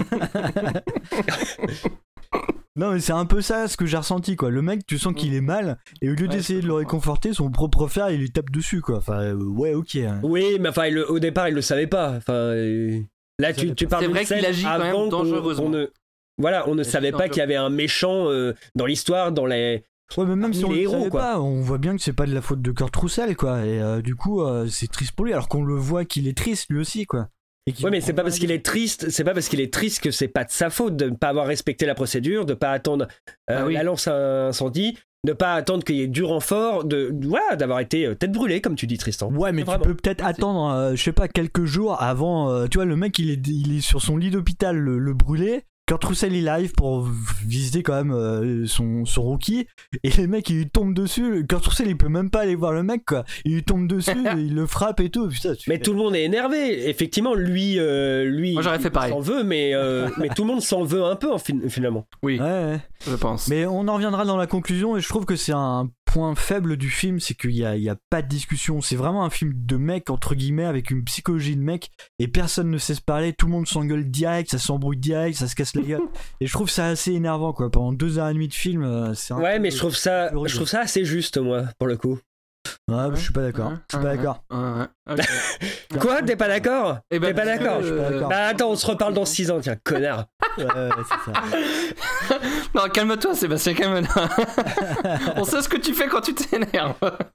Non mais c'est un peu ça ce que j'ai ressenti quoi. Le mec tu sens qu'il est mal et au lieu ouais, d'essayer de le réconforter, son propre frère il lui tape dessus quoi. Enfin euh, ouais ok. Oui mais enfin il, au départ il le savait pas. Enfin euh, là tu, tu parles c'est vrai qu'il agit quand même dangereusement. On, on ne, voilà on ne savait pas qu'il y avait un méchant euh, dans l'histoire dans les. Ouais mais même si on le héros, savait quoi. Pas, on voit bien que c'est pas de la faute de Kurt Russell quoi et euh, du coup euh, c'est triste pour lui alors qu'on le voit qu'il est triste lui aussi quoi. Ouais mais c'est pas parce qu'il est triste, c'est pas parce qu'il est triste que c'est pas de sa faute de ne pas avoir respecté la procédure, de pas attendre euh, ah oui. la lance à incendie, de pas attendre qu'il y ait du renfort, de voilà, d'avoir été tête brûlée comme tu dis Tristan. Ouais mais vraiment. Tu peux peut-être attendre, euh, je sais pas quelques jours avant, euh, tu vois le mec il est il est sur son lit d'hôpital le, le brûlé. Kurt Russell il arrive pour visiter quand même euh, son, son rookie et les mecs il lui tombe dessus. Kurt Russell il peut même pas aller voir le mec quoi. Il lui tombe dessus, il le frappe et tout. Putain, mais fais... tout le monde est énervé. Effectivement lui, euh, lui moi j'aurais fait pareil. S'en veut mais euh, mais tout le monde s'en veut un peu en fin- finalement. Oui. Ouais, ouais. Je pense. Mais on en reviendra dans la conclusion et je trouve que c'est un point faible du film, c'est qu'il y a, il y a pas de discussion. C'est vraiment un film de mec entre guillemets avec une psychologie de mec et personne ne sait se parler. Tout le monde s'engueule direct, ça s'embrouille direct, ça se casse la gueule. Et je trouve ça assez énervant quoi. Pendant deux heures et demie de film, c'est un ouais peu, mais je trouve ça, je trouve ça assez juste moi pour le coup. Ouais, ouais, je suis pas d'accord. Je suis pas d'accord. Ouais, okay. Quoi, t'es pas d'accord? Eh ben, T'es pas d'accord? Je suis pas d'accord. Bah attends, on se reparle dans six ans, tiens, connard. Ouais, ouais, c'est ça. Non, calme-toi, Sébastien, calme-toi. On sait ce que tu fais quand tu t'énerves.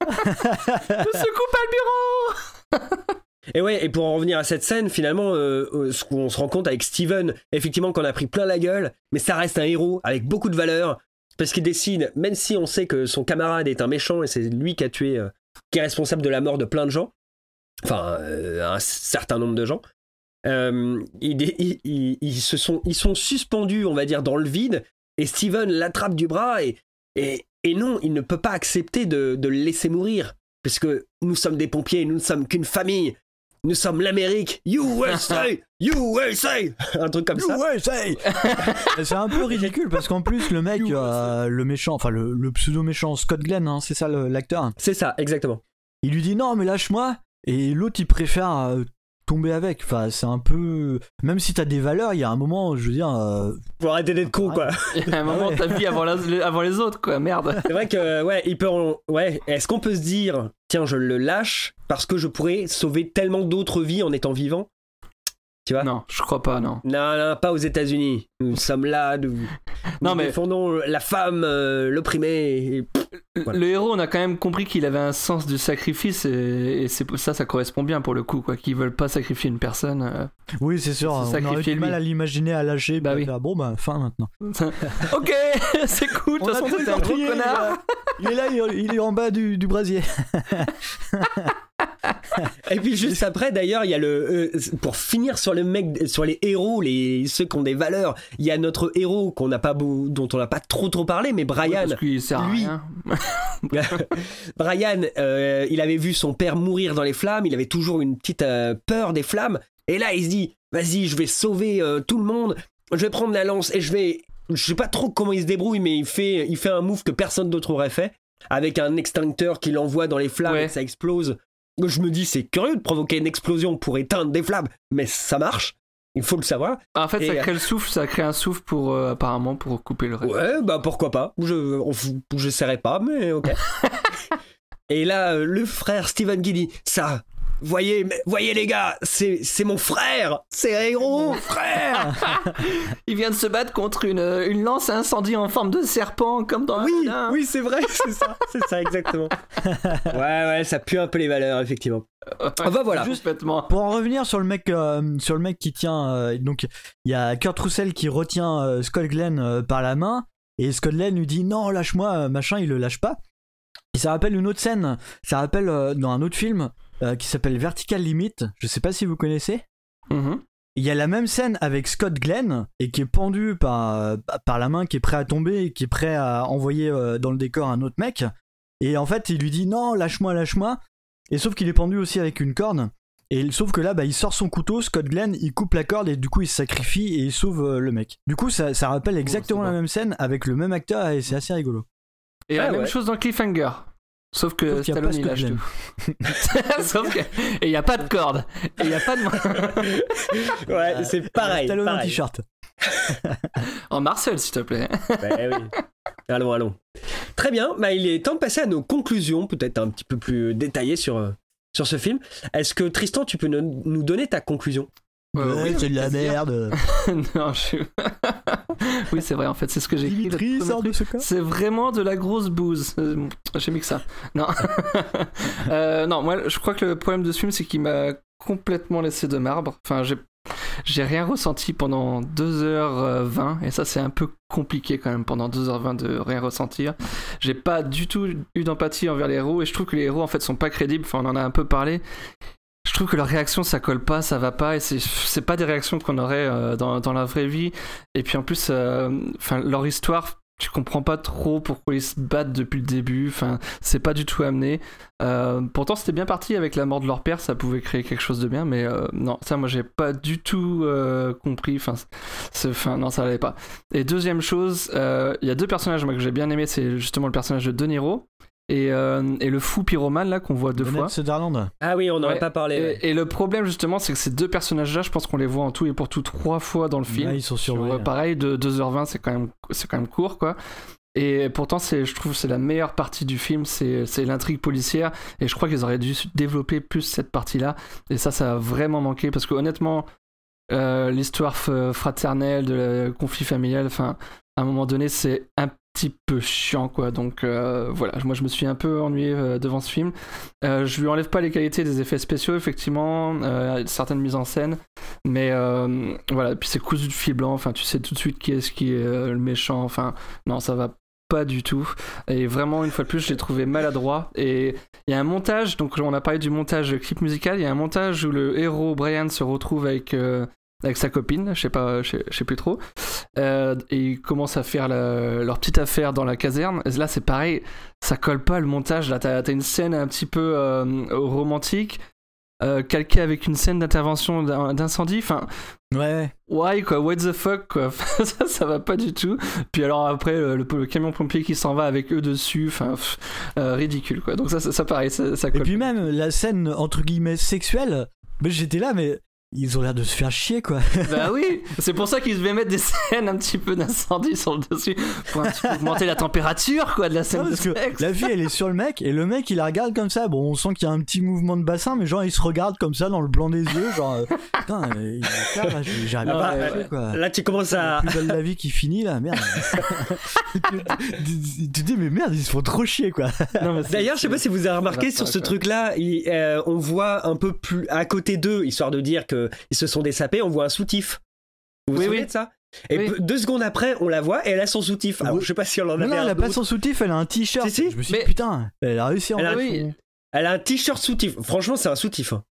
Ne secoue pas le bureau. Et ouais, et pour en revenir à cette scène, finalement, euh, ce qu'on se rend compte avec Steven, effectivement qu'on a pris plein la gueule, mais ça reste un héros avec beaucoup de valeur. Parce qu'il décide, même si on sait que son camarade est un méchant et c'est lui qui a tué, euh, qui est responsable de la mort de plein de gens, enfin euh, un certain nombre de gens, euh, ils, ils, ils, ils, se sont, ils sont suspendus, on va dire, dans le vide, et Steven l'attrape du bras, et, et, et non, il ne peut pas accepter de, de le laisser mourir, parce que nous sommes des pompiers, nous ne sommes qu'une famille. Nous sommes l'Amérique, U S A, U S A, un truc comme ça. U S A. C'est un peu ridicule parce qu'en plus le mec, euh, le méchant, enfin le, le pseudo méchant Scott Glenn, hein, c'est ça le, l'acteur. C'est ça, exactement. Il lui dit non mais lâche-moi et l'autre il préfère euh, tomber avec. Enfin c'est un peu, même si t'as des valeurs, il y a un moment, je veux dire. Euh... Faut arrêter d'être con quoi. Il y a un moment de ta vie avant, la, avant les autres quoi, merde. C'est vrai que ouais, il peut, en... ouais. Est-ce qu'on peut se dire, tiens, je le lâche parce que je pourrais sauver tellement d'autres vies en étant vivant? Tu vois? Non, je crois pas, non. Non, non, pas aux États-Unis. Nous sommes là, nous, non, nous mais... défendons la femme, euh, l'opprimée. Et... Voilà. Le héros, on a quand même compris qu'il avait un sens du sacrifice et, et c'est pour ça, ça correspond bien pour le coup, quoi. Qu'ils veulent pas sacrifier une personne. Euh... Oui, c'est sûr. On aurait du mal à l'imaginer à lâcher. Bah oui. Faire, bon, bah fin maintenant. Ok, c'est cool. De toute façon, t'es un gros connard. Il est là, il est en bas du, du brasier. Et puis juste après d'ailleurs il y a le euh, pour finir sur le mec, sur les héros, les ceux qui ont des valeurs, il y a notre héros qu'on n'a pas beau, dont on n'a pas trop trop parlé, mais Brian, oui, lui Brian euh, il avait vu son père mourir dans les flammes, il avait toujours une petite euh, peur des flammes et là il se dit vas-y je vais sauver euh, tout le monde, je vais prendre la lance et je vais, je sais pas trop comment il se débrouille mais il fait, il fait un move que personne d'autre aurait fait avec un extincteur qu'il envoie dans les flammes ouais. Et ça explose. Je me dis, c'est curieux de provoquer une explosion pour éteindre des flammes, mais ça marche, il faut le savoir. En fait, et ça crée le souffle, ça crée un souffle pour, euh, apparemment, pour couper le reste. Ouais, bah pourquoi pas, je j'essaierai pas, mais ok. Et là, le frère Steven qui dit, ça, voyez, voyez les gars, c'est, c'est mon frère, c'est un héros, mon frère. Il vient de se battre contre une, une lance à incendie en forme de serpent, comme dans... Oui, un... oui, c'est vrai, c'est ça, c'est ça, exactement. Ouais, ouais, ça pue un peu les valeurs, effectivement. Enfin, voilà. Juste pour en revenir sur le mec, euh, sur le mec qui tient, euh, donc il y a Kurt Russell qui retient euh, Scott Glenn euh, par la main, et Scott Glenn lui dit non, lâche-moi, machin, il le lâche pas. Et ça rappelle une autre scène, ça rappelle euh, dans un autre film euh, qui s'appelle Vertical Limit, je sais pas si vous connaissez. Mm-hmm. Il y a la même scène avec Scott Glenn et qui est pendu par, par la main, qui est prêt à tomber et qui est prêt à envoyer euh, dans le décor un autre mec. Et en fait, il lui dit non, lâche-moi, lâche-moi. Et sauf qu'il est pendu aussi avec une corde. Et sauf que là, bah, il sort son couteau, Scott Glenn, il coupe la corde et du coup, il se sacrifie et il sauve euh, le mec. Du coup, ça, ça rappelle exactement oh, la même scène avec le même acteur et c'est assez rigolo. Et Ah, la même ouais. chose dans Cliffhanger. Sauf que Sauf qu'il y a pas Stallone il lâche Scott tout. Sauf que... Et il n'y a pas de corde. Et il n'y a pas de... Ouais, c'est pareil. Stallone en pareil. t-shirt. En Marcel, s'il te plaît. Ouais, oui. Allons, allons. Très bien, bah, il est temps de passer à nos conclusions, peut-être un petit peu plus détaillées sur, euh, sur ce film. Est-ce que Tristan, tu peux nous nous donner ta conclusion ? Euh, Ouais, oui, c'est de la plaisir. merde. Non, je... oui, c'est vrai, en fait, c'est ce que j'ai écrit. Dimitri, le premier sors de truc. ce cas. C'est vraiment de la grosse bouse. Euh, j'ai mis que ça. Non. euh, non, moi, je crois que le problème de ce film, c'est qu'il m'a complètement laissé de marbre. Enfin, j'ai, j'ai rien ressenti pendant deux heures vingt, et ça, c'est un peu compliqué quand même, pendant deux heures vingt de rien ressentir. J'ai pas du tout eu d'empathie envers les héros, et je trouve que les héros, en fait, sont pas crédibles. Enfin, on en a un peu parlé. Je trouve que leurs réactions, ça colle pas, ça va pas, et c'est, c'est pas des réactions qu'on aurait euh, dans, dans la vraie vie. Et puis en plus, euh, leur histoire, tu comprends pas trop pourquoi ils se battent depuis le début, enfin, c'est pas du tout amené. Euh, pourtant, c'était bien parti avec la mort de leur père, ça pouvait créer quelque chose de bien, mais euh, non, ça, moi, j'ai pas du tout euh, compris, enfin, c'est, enfin, non, ça allait pas. Et deuxième chose, il euh, y a deux personnages, moi, que j'ai bien aimé, c'est justement le personnage de De Niro. Et, euh, et le fou pyromane là qu'on voit deux Donald fois. Sutherland. Ah oui, on n'en Ouais. a pas parlé. Et, Ouais. et le problème justement, c'est que ces deux personnages-là, je pense qu'on les voit en tout et pour tout trois fois dans le film. Là, ils sont Sur, surveillés. pareil, de deux heures vingt, c'est quand même, c'est quand même court, quoi. Et pourtant, c'est, je trouve que c'est la meilleure partie du film, c'est, c'est l'intrigue policière. Et je crois qu'ils auraient dû développer plus cette partie-là. Et ça, ça a vraiment manqué parce que honnêtement, euh, l'histoire f- fraternelle, de la conflit familial, enfin, à un moment donné, c'est un petit peu chiant, quoi. Donc euh, voilà, moi je me suis un peu ennuyé euh, devant ce film. Euh, je lui enlève pas les qualités des effets spéciaux, effectivement, euh, certaines mises en scène, mais euh, voilà. Puis c'est cousu de fil blanc. Enfin, tu sais tout de suite qui est ce qui est euh, le méchant. Enfin, non, ça va pas du tout. Et vraiment, une fois de plus, je l'ai trouvé maladroit. Et il y a un montage. Donc on a parlé du montage clip musical. Il y a un montage où le héros Brian se retrouve avec euh, avec sa copine, je sais pas, je sais, je sais plus trop, euh, et ils commencent à faire la, leur petite affaire dans la caserne. Et là, c'est pareil, ça colle pas le montage. Là, t'as, t'as une scène un petit peu euh, romantique, euh, calquée avec une scène d'intervention d'in- d'incendie. Enfin, ouais, why quoi, what the fuck quoi. ça, ça va pas du tout. Puis alors après, le, le, le camion pompier qui s'en va avec eux dessus, enfin, pff, euh, ridicule quoi. Donc ça, ça, ça pareil, ça, ça colle. Et puis même la scène entre guillemets sexuelle, mais j'étais là, mais ils ont l'air de se faire chier quoi. Bah oui, c'est pour ça qu'ils devaient mettre des scènes un petit peu d'incendie sur le dessus pour un petit peu augmenter la température quoi de la scène Non, de parce que sexe. la fille elle est sur le mec et le mec il la regarde comme ça. Bon, on sent qu'il y a un petit mouvement de bassin, mais genre il se regarde comme ça dans le blanc des yeux, genre euh, putain, euh, il est clair, là, j'arrive Ah pas bah, à euh, lâcher, quoi. Là, tu commences à. La plus belle la vie qui finit là, merde. tu, tu- tu te dis mais merde, ils se font trop chier quoi. Non, mais c'est- D'ailleurs, je sais pas si vous avez remarqué Ça sur va ce pas, quoi. truc-là, il- euh, on voit un peu plus à côté d'eux, histoire de dire qu'ils se sont dessapés, on voit un soutif. Vous vous Oui, souvenez oui. de ça? Et Oui. peu- deux secondes après, on la voit et elle a son soutif. Alors, Oui. je sais pas si on en Non, avait non, elle un a pas autre. son soutif, elle a un t-shirt. Si, si. Je me suis Mais- dit putain, elle a réussi en Elle a, oui. elle a un t-shirt soutif. Franchement, c'est un soutif. hein.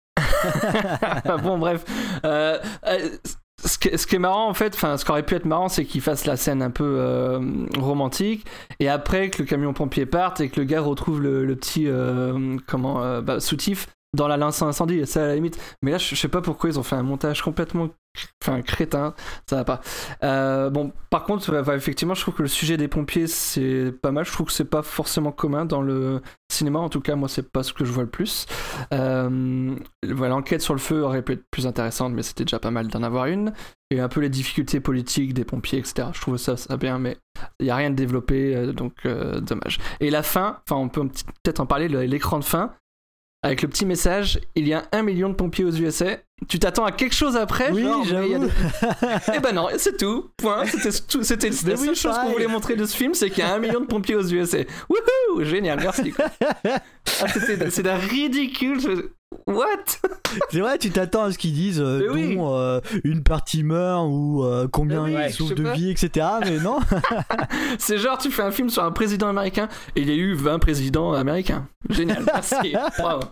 Bon bref, euh, euh, ce, qui, ce qui est marrant en fait, enfin ce qui aurait pu être marrant, c'est qu'il fasse la scène un peu euh, romantique et après que le camion pompier parte et que le gars retrouve le, le petit euh, comment euh, bah, soutif dans la lance incendie, et ça à la limite. Mais là, je, je sais pas pourquoi ils ont fait un montage complètement, enfin crétin, ça va pas. Euh, bon, par contre, bah, bah, effectivement, je trouve que le sujet des pompiers c'est pas mal. Je trouve que c'est pas forcément commun dans le cinéma. En tout cas, moi, c'est pas ce que je vois le plus. Euh, voilà, l'enquête sur le feu aurait pu être plus intéressante, mais c'était déjà pas mal d'en avoir une. Et un peu les difficultés politiques des pompiers, et cetera. Je trouve ça, ça bien, mais il y a rien de développé, euh, donc euh, dommage. Et la fin, enfin, on peut peut-être en parler. le- L'écran de fin. Avec le petit message, il y a un million de pompiers aux U S A. Tu t'attends à quelque chose après? Oui, genre, mais il y a j'avoue. des- Eh ben non, c'est tout. Point. C'était, tout, c'était la Mais seule oui, chose qu'on pareil. voulait montrer de ce film, c'est qu'il y a un million de pompiers aux U S A. Wouhou, génial, merci. quoi. Ah, c'était, c'est d'un ridicule. je- What? C'est vrai, tu t'attends à ce qu'ils disent euh, Mais oui. dont euh, une partie meurt ou euh, combien Mais oui, ils je souffrent sais de pas. vie, et cetera. Mais non. C'est genre, tu fais un film sur un président américain et il y a eu vingt présidents américains. Génial, merci. Bravo.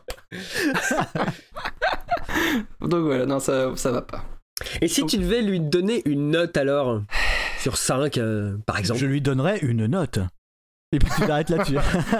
Donc voilà, non, ça, ça va pas. Et si tu devais lui donner une note alors, sur cinq, euh, par exemple? Je lui donnerais une note. Et puis tu t'arrêtes là-dessus.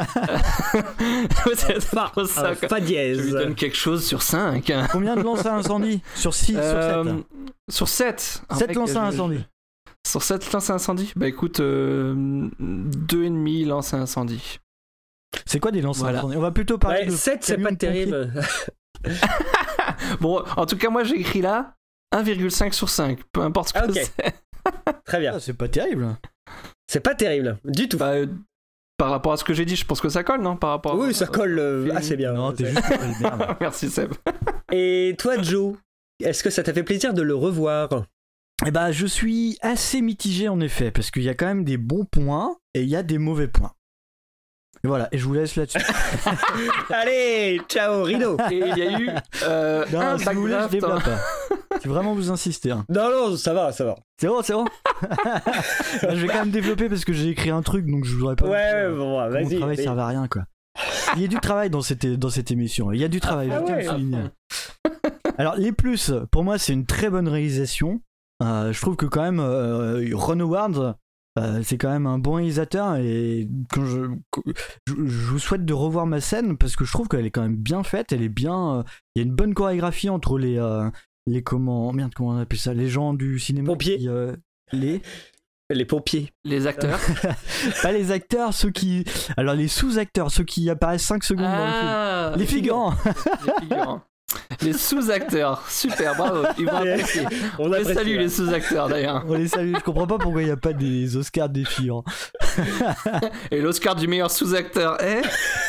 c'est Fa, trop ça, un quoi. fa Je dièse. lui donne quelque chose sur cinq. Combien de lances à incendie? Sur six, Euh, sur sept. Sur sept. sept lances à incendie. Sur sept lances à incendie, bah écoute, euh, deux et demi lances à incendie. C'est quoi des lances Voilà. à incendie? On va plutôt parler Ouais, de sept, c'est camions pas de pompiers. terrible. Bon, en tout cas, moi j'ai écrit là un virgule cinq sur cinq, peu importe ce que Ah, ok. c'est. Très bien. Ah, c'est pas terrible. C'est pas terrible, du tout. Bah, euh, par rapport à ce que j'ai dit, je pense que ça colle, non? Par rapport Oui, à... ça colle euh, assez bien. Non, t'es juste une merde. Merci Seb. Et toi, Joe, est-ce que ça t'a fait plaisir de le revoir? Eh bah, je suis assez mitigé en effet, parce qu'il y a quand même des bons points et il y a des mauvais points. Et voilà, et je vous laisse là-dessus. Allez, ciao, rideau. Et il y a eu euh, Non, un si vous voulez, je backdraft. développe hein. pas. Si vraiment vous insistez. Hein. Non, non, ça va, ça va. C'est bon, c'est bon. Bah, je vais quand même développer parce que j'ai écrit un truc, donc je voudrais pas. Ouais, ouais, bon, Mon vas-y. travail vas-y. servait à rien, quoi. Il y a du travail dans cette, dans cette émission. Il y a du travail, Ah, je tiens à ouais. le souligner. Alors, les plus, pour moi, c'est une très bonne réalisation. Euh, je trouve que quand même, euh, Ron Howard, euh, c'est quand même un bon réalisateur. Et quand je, je, je vous souhaite de revoir ma scène parce que je trouve qu'elle est quand même bien faite. Elle est bien. euh, Il y a une bonne chorégraphie entre les. Euh, les comment. Merde, comment on appelle ça? Les gens du cinéma. Pompiers. qui, euh, les. Les pompiers. Les acteurs. Pas les acteurs, ceux qui. Alors, les sous-acteurs, ceux qui apparaissent cinq secondes dans le film. Ah, Les figurants. Les figurants. Les sous-acteurs. Super, bravo. Ils vont apprécier. On On les apprécie, salue, ouais. les sous-acteurs d'ailleurs. On les salue, je comprends pas pourquoi il n'y a pas des Oscars des figurants. Et l'Oscar du meilleur sous-acteur est.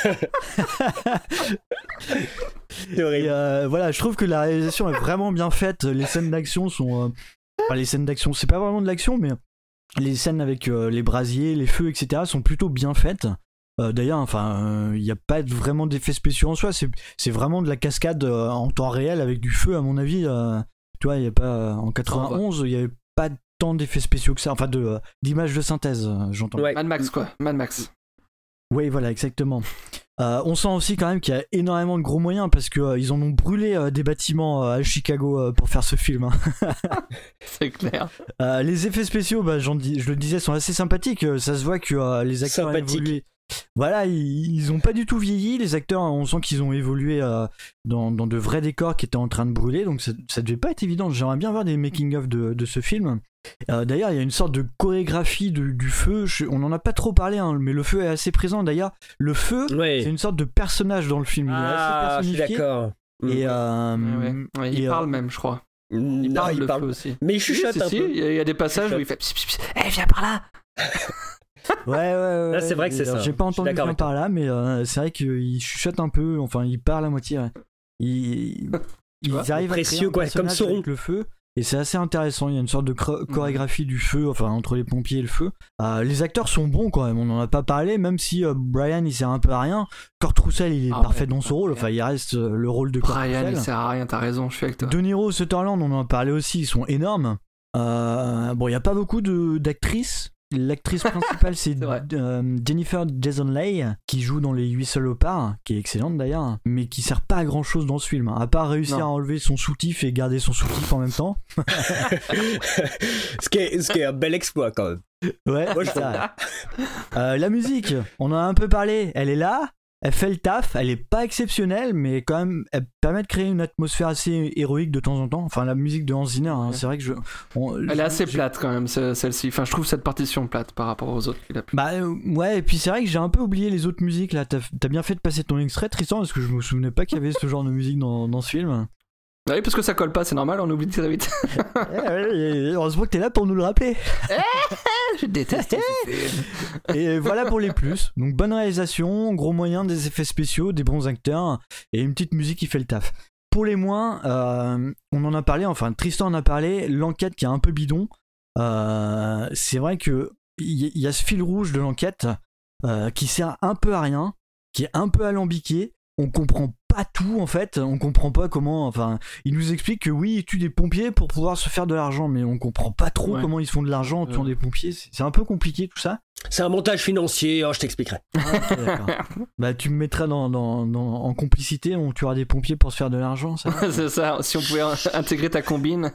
C'est horrible. Et euh, voilà, je trouve que la réalisation est vraiment bien faite. Les scènes d'action sont. Euh... Enfin, les scènes d'action, c'est pas vraiment de l'action, mais les scènes avec euh, les brasiers, les feux, et cetera sont plutôt bien faites. Euh, D'ailleurs, enfin, il n'y a pas vraiment d'effets spéciaux en soi, c'est c'est vraiment de la cascade euh, en temps réel avec du feu, à mon avis. Euh, tu vois, il y a pas. euh, en quatre-vingt-onze, il n'y avait pas tant d'effets spéciaux que ça, enfin de, euh, d'images de synthèse, euh, j'entends. Ouais. Mad Max, quoi. Mad Max. Oui, voilà, exactement. Euh, on sent aussi quand même qu'il y a énormément de gros moyens parce que euh, ils en ont brûlé euh, des bâtiments euh, à Chicago euh, pour faire ce film. Hein. C'est clair. Euh, les effets spéciaux, bah, j'en dis, je le disais, sont assez sympathiques. Euh, Ça se voit que euh, les acteurs ont Sympathique. évolué. Voilà, ils, ils ont pas du tout vieilli. Les acteurs, on sent qu'ils ont évolué euh, dans, dans de vrais décors qui étaient en train de brûler. Donc ça, ça devait pas être évident. J'aimerais bien voir des making-of de, de ce film. Euh, D'ailleurs, il y a une sorte de chorégraphie de- du feu. Je- on en a pas trop parlé, hein, mais le feu est assez présent. D'ailleurs, le feu, Ouais. c'est une sorte de personnage dans le film. Il est Ah, assez je suis personnifié. d'accord. Et, euh, Ouais, ouais. Ouais, il et, parle euh, même, je crois. Il Il parle il le parle. feu aussi. Mais il chuchote Si, si, un si, peu. Il y, a- il y a des passages où il fait pss, pss, pss, Eh, viens par là. Ouais, ouais, ouais. Là, c'est vrai que c'est Et, euh, ça. J'ai pas Je suis entendu d'accord bien avec toi. par là, mais euh, c'est vrai qu'il chuchote un peu, enfin, il parle à moitié. Ouais. Il, ils vois, arrivent à créer précieux, un quoi, comme personnage Sauron. avec le feu. Et c'est assez intéressant, il y a une sorte de cro- chorégraphie du feu, enfin entre les pompiers et le feu. Euh, les acteurs sont bons quand même, on en a pas parlé, même si euh, Brian il sert un peu à rien. Kurt Russell il est Ah parfait ouais, dans son rôle, enfin il reste euh, le rôle de Kurt Brian, il Russell. sert à rien, t'as raison, je suis avec toi. De Niro, Sutherland, on en a parlé aussi, ils sont énormes. Euh, bon, il y a pas beaucoup de- d'actrices. L'actrice principale, c'est C'est vrai. euh, Jennifer Jason Leigh, qui joue dans Les Huit Salopards, qui est excellente d'ailleurs, mais qui sert pas à grand chose dans ce film, hein, à part réussir Non. à enlever son soutif et garder son soutif en même temps. ce, qui est, ce qui est un bel exploit quand même. Ouais, Moi, je ça. Euh, la musique, on en a un peu parlé, elle est là, elle fait le taf, elle est pas exceptionnelle, mais quand même, elle permet de créer une atmosphère assez héroïque de temps en temps. Enfin, la musique de Hans Zimmer, hein, c'est vrai que je. on- Elle est assez j'ai- plate quand même, ce- celle-ci. Enfin, je trouve cette partition plate par rapport aux autres qu'il a pu. Bah euh, ouais, et puis c'est vrai que j'ai un peu oublié les autres musiques là. T'as t'as bien fait de passer ton extrait, Tristan, parce que je me souvenais pas qu'il y avait ce genre de musique dans, dans ce film. Bah oui, parce que ça colle pas, c'est normal, on oublie très vite. Eh ouais, et heureusement que t'es là pour nous le rappeler. Je déteste ce film. Et voilà pour les plus. Donc bonne réalisation, gros moyens, des effets spéciaux, des bons acteurs et une petite musique qui fait le taf. Pour les moins, euh, on en a parlé, enfin Tristan en a parlé, l'enquête qui est un peu bidon. Euh, c'est vrai que il y, y a ce fil rouge de l'enquête euh, qui sert un peu à rien, qui est un peu alambiqué. On comprend pas tout en fait, on comprend pas comment. Enfin, il nous explique que oui, ils tuent des pompiers pour pouvoir se faire de l'argent, mais on comprend pas trop Ouais. comment ils se font de l'argent en tuant Ouais. des pompiers. C'est c'est un peu compliqué tout ça. C'est un montage financier, oh, je t'expliquerai. Ok, d'accord. Bah tu me mettras dans, dans, dans- en complicité, on tuera des pompiers pour se faire de l'argent, ça. C'est ça, si on pouvait intégrer ta combine.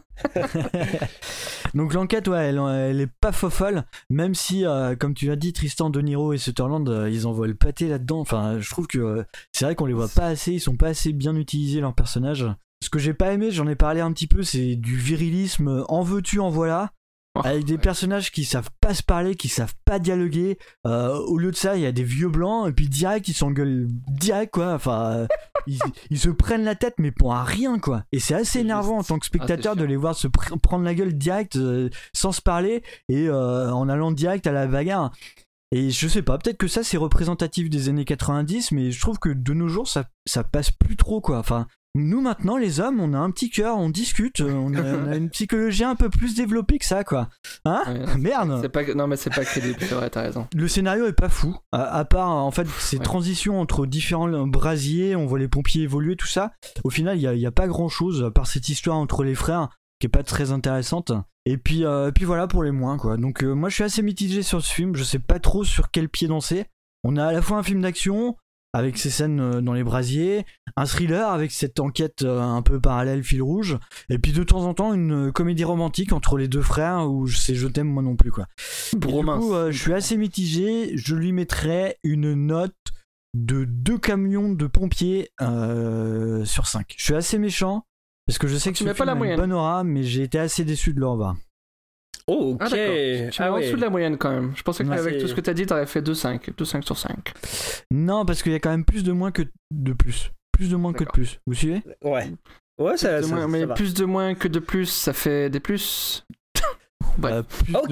Donc l'enquête, ouais, elle, elle est pas fofolle, même si, euh, comme tu l'as dit, Tristan, De Niro et Sutherland, euh, ils envoient le pâté là-dedans. Enfin, je trouve que euh, c'est vrai qu'on les voit pas assez, ils sont pas assez bien utilisés leurs personnages. Ce que j'ai pas aimé, j'en ai parlé un petit peu, c'est du virilisme, en veux-tu, en voilà. avec des personnages qui savent pas se parler, qui savent pas dialoguer. Euh, au lieu de ça, il y a des vieux blancs et puis direct ils s'engueulent direct quoi. Enfin, euh, ils, ils se prennent la tête mais pour un rien quoi. Et c'est assez énervant en tant que spectateur ah, de les voir se pr- prendre la gueule direct euh, sans se parler et euh, en allant direct à la bagarre. Et je sais pas, peut-être que ça c'est représentatif des années quatre-vingt-dix, mais je trouve que de nos jours ça, ça passe plus trop quoi. Enfin, nous maintenant les hommes, on a un petit cœur, on discute, on a, on a une psychologie un peu plus développée que ça quoi. Hein ouais, Merde. C'est pas, non mais c'est pas crédible, c'est vrai, t'as raison. Le scénario est pas fou, à, à part en fait ces ouais. transitions entre différents brasiers, on voit les pompiers évoluer, tout ça. Au final, il y a, y a pas grand chose à part cette histoire entre les frères qui est pas très intéressante. Et puis, euh, puis voilà pour les moins quoi. Donc euh, moi je suis assez mitigé sur ce film, je sais pas trop sur quel pied danser. On a à la fois un film d'action avec ces scènes euh, dans les brasiers, un thriller avec cette enquête euh, un peu parallèle fil rouge, et puis de temps en temps une euh, comédie romantique entre les deux frères où c'est je t'aime moi non plus quoi. Et du coup euh, je suis assez mitigé, je lui mettrais une note de deux camions de pompiers euh, sur cinq. Je suis assez méchant. Parce que je sais que tu ce mets film pas la a moyenne. une bonne aura, mais j'ai été assez déçu de leur va. Oh, ok. Ah, tu mets ah, en ouais. dessous de la moyenne quand même. Je pensais Ouais, qu'avec c'est... tout ce que t'as dit, t'aurais fait deux cinq. deux cinq sur cinq. Non, parce qu'il y a quand même plus de moins que de plus. Plus de moins d'accord. que de plus. Vous suivez ? Ouais. Ouais, ça, ça, moins, ça Mais va. plus de moins que de plus, ça fait des plus. Ouais. Euh, plus ok.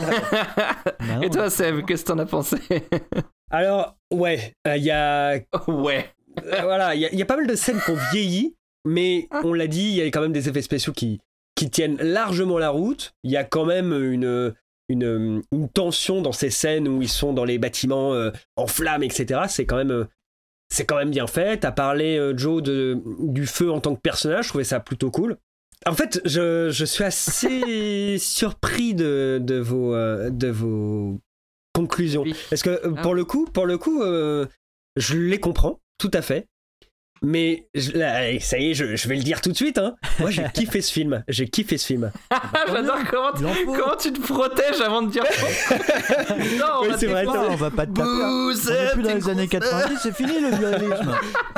De... Et toi, Seb, qu'est-ce que t'en as pensé ? Alors, ouais, il euh, y a... Oh, ouais. euh, voilà, il y, y a pas mal de scènes qui ont vieilli. Mais on l'a dit, il y a quand même des effets spéciaux qui, qui tiennent largement la route. Il y a quand même une, une, une tension dans ces scènes où ils sont dans les bâtiments euh, en flammes, et cetera. C'est quand même, euh, c'est quand même bien fait. T'as parlé, euh, Joe, de, du feu en tant que personnage. Je trouvais ça plutôt cool. En fait, je, je suis assez surpris de, de, vos, euh, de vos conclusions. Parce que euh, pour le coup, pour le coup euh, je les comprends tout à fait. Mais je, là, ça y est, je, je vais le dire tout de suite. Hein. Moi, j'ai kiffé ce film. J'ai kiffé ce film. J'adore comment, tu, comment tu te protèges avant de dire. Non, on, oui, va c'est vrai, on va pas te taper. On est plus dans les années quatre-vingt-dix, c'est fini le virilisme.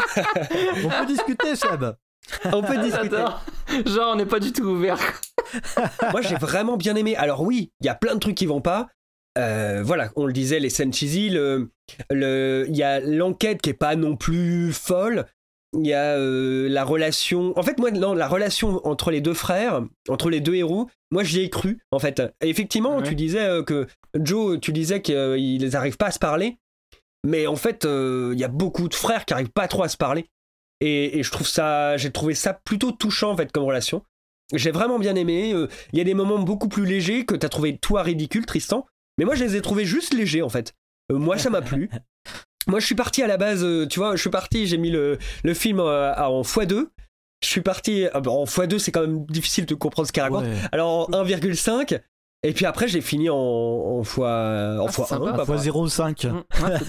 On peut discuter, Seb. On peut discuter. J'adore. Genre, on n'est pas du tout ouvert. Moi, j'ai vraiment bien aimé. Alors oui, il y a plein de trucs qui vont pas. Euh, voilà, on le disait, les scènes cheesy. Le, le, il y a l'enquête qui est pas non plus folle. Il y a euh, la relation... En fait, moi, non, la relation entre les deux frères, entre les deux héros, moi, j'y ai cru, en fait. Et effectivement, ouais. tu disais euh, que... Joe, tu disais qu'ils n'arrivent pas à se parler. Mais en fait, il euh, y a beaucoup de frères qui n'arrivent pas trop à se parler. Et, et je trouve ça... J'ai trouvé ça plutôt touchant, en fait, comme relation. J'ai vraiment bien aimé. Il euh, y a des moments beaucoup plus légers que t'as trouvé, toi, ridicule, Tristan. Mais moi, je les ai trouvés juste légers, en fait. Euh, moi, ça m'a plu. Moi, je suis parti à la base, euh, tu vois, je suis parti, j'ai mis le, le film euh, en fois deux. Je suis parti, euh, en fois deux, c'est quand même difficile de comprendre ce qu'il raconte. Ouais. Alors, en un virgule cinq, et puis après, j'ai fini en, en fois, en ah, fois un. En fois zéro virgule cinq. Mmh.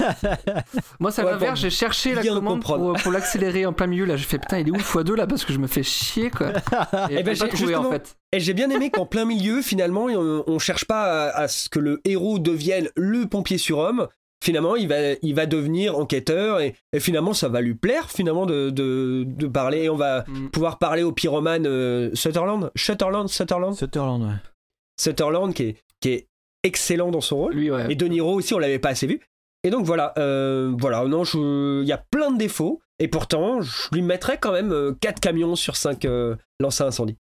Moi, c'est ouais, l'inverse, j'ai cherché la commande pour, pour l'accélérer en plein milieu. Là, j'ai fait putain, il est où le fois deux là, parce que je me fais chier, quoi. Et, et ben, j'ai trouvé, en fait. Et j'ai bien aimé qu'en plein milieu, finalement, on, on cherche pas à, à ce que le héros devienne le pompier surhomme. Finalement, il va, il va devenir enquêteur et, et finalement, ça va lui plaire finalement de, de, de parler. Et on va mm. pouvoir parler au pyromane euh, Sutherland, Sutherland, Sutherland, Sutherland, ouais. Sutherland qui est, qui est excellent dans son rôle. Lui, ouais. Et De Niro aussi, on l'avait pas assez vu. Et donc voilà, euh, voilà, non, il y a plein de défauts et pourtant, je lui mettrais quand même euh, quatre camions sur cinq euh, lancés à incendie.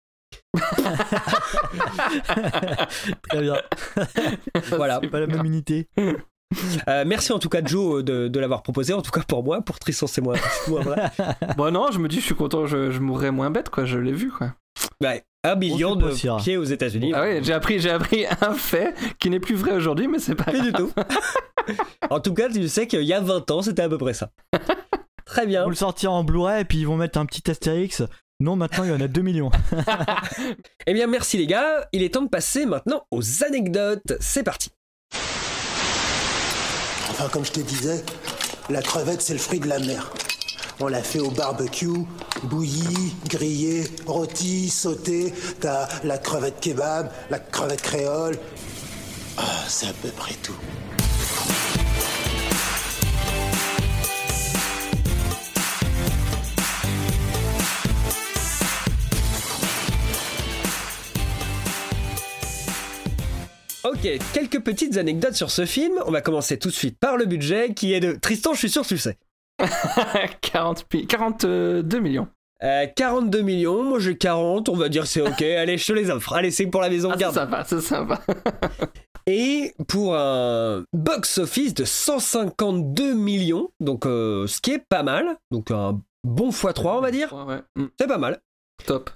Très bien. Voilà. C'est pas la même unité. Euh, merci en tout cas Joe de, de l'avoir proposé, en tout cas pour moi, pour Tristan c'est moi, moi voilà. Bon non, je me dis je suis content, je, je mourrais moins bête quoi, je l'ai vu quoi. Ouais, un million de pieds aux États-Unis. Ah oui, j'ai appris, j'ai appris un fait qui n'est plus vrai aujourd'hui, mais c'est pas grave. Du tout. En tout cas, tu sais qu'il y a vingt ans, c'était à peu près ça. Très bien. Ils vont le sortir en Blu-ray et puis ils vont mettre un petit Astérix. Non, maintenant il y en a deux millions. Eh bien merci les gars, il est temps de passer maintenant aux anecdotes. C'est parti. Enfin, comme je te disais, la crevette, c'est le fruit de la mer. On l'a fait au barbecue, bouillie, grillée, rôtie, sautée. T'as la crevette kebab, la crevette créole. Ah, c'est à peu près tout. Ok, quelques petites anecdotes sur ce film. On va commencer tout de suite par le budget qui est de... Tristan, je suis sûr que tu le sais. quarante, quarante-deux millions. Euh, quarante-deux millions, moi j'ai quarante, on va dire c'est ok, allez je te les offre, allez c'est pour la maison, ah, garde. C'est sympa, c'est sympa. Et pour un box-office de cent cinquante-deux millions, donc euh, ce qui est pas mal, donc un bon fois trois on va dire, ouais, ouais. C'est pas mal. Top.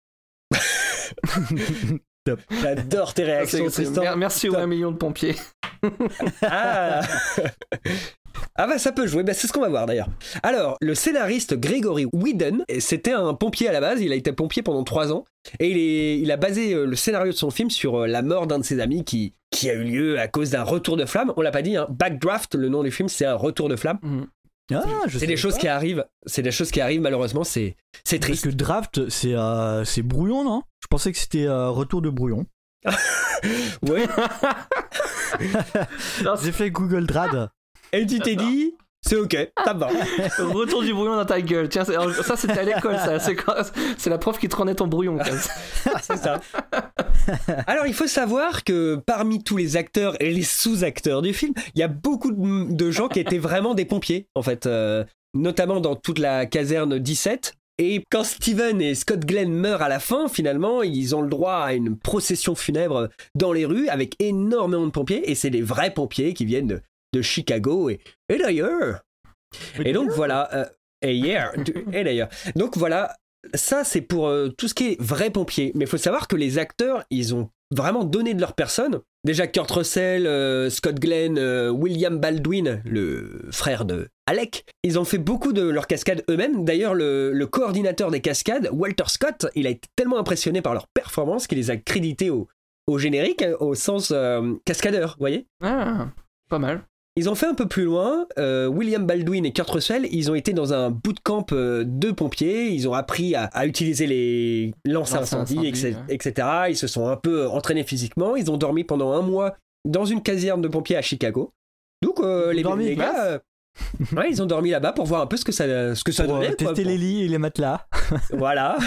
Top. J'adore tes réactions, c'est, c'est, Tristan. Merci aux un million de pompiers. Ah Ah bah ça peut jouer, bah c'est ce qu'on va voir d'ailleurs. Alors, le scénariste Gregory Whedon, c'était un pompier à la base, il a été pompier pendant trois ans, et il, est, il a basé le scénario de son film sur la mort d'un de ses amis qui, qui a eu lieu à cause d'un retour de flamme. On l'a pas dit, hein. Backdraft, le nom du film, c'est un retour de flamme. Mmh. Ah, je c'est des choses pas. qui arrivent, c'est des choses qui arrivent malheureusement, c'est, c'est triste. Parce que draft, c'est, euh, c'est brouillon, non? Je pensais que c'était euh, retour de brouillon. Ouais. J'ai fait Google Drad. Et tu t'es dit, c'est ok, ça va. Retour du brouillon dans ta gueule. Tiens, c'est, ça c'était à l'école, ça. C'est, quoi, c'est la prof qui te rendait ton brouillon. C'est ça. Alors, il faut savoir que parmi tous les acteurs et les sous-acteurs du film, il y a beaucoup de, de gens qui étaient vraiment des pompiers, en fait. Euh, notamment dans toute la caserne dix-sept. Et quand Steven et Scott Glenn meurent à la fin, finalement, ils ont le droit à une procession funèbre dans les rues avec énormément de pompiers. Et c'est des vrais pompiers qui viennent de, de Chicago et, et d'ailleurs. Et donc voilà. Euh, et hier. Et d'ailleurs. Donc voilà. Ça, c'est pour euh, tout ce qui est vrais pompiers. Mais il faut savoir que les acteurs, ils ont vraiment donné de leur personne. Déjà Kurt Russell, euh, Scott Glenn, euh, William Baldwin, le frère de Alec, ils ont fait beaucoup de leurs cascades eux-mêmes. D'ailleurs, le, le coordinateur des cascades, Walter Scott, il a été tellement impressionné par leur performance qu'il les a crédités au, au générique, au sens euh, cascadeur, vous voyez ? Ah, pas mal. Ils ont fait un peu plus loin. Euh, William Baldwin et Kurt Russell, ils ont été dans un bootcamp euh, de pompiers. Ils ont appris à, à utiliser les lances à incendie, et cetera, ouais. et cetera. Ils se sont un peu entraînés physiquement. Ils ont dormi pendant un mois dans une caserne de pompiers à Chicago. Donc euh, les, dormi, les gars, euh, ouais, ils ont dormi là-bas pour voir un peu ce que ça, ce que ça pour, donnait. Euh, tester quoi, les lits et les matelas. Voilà.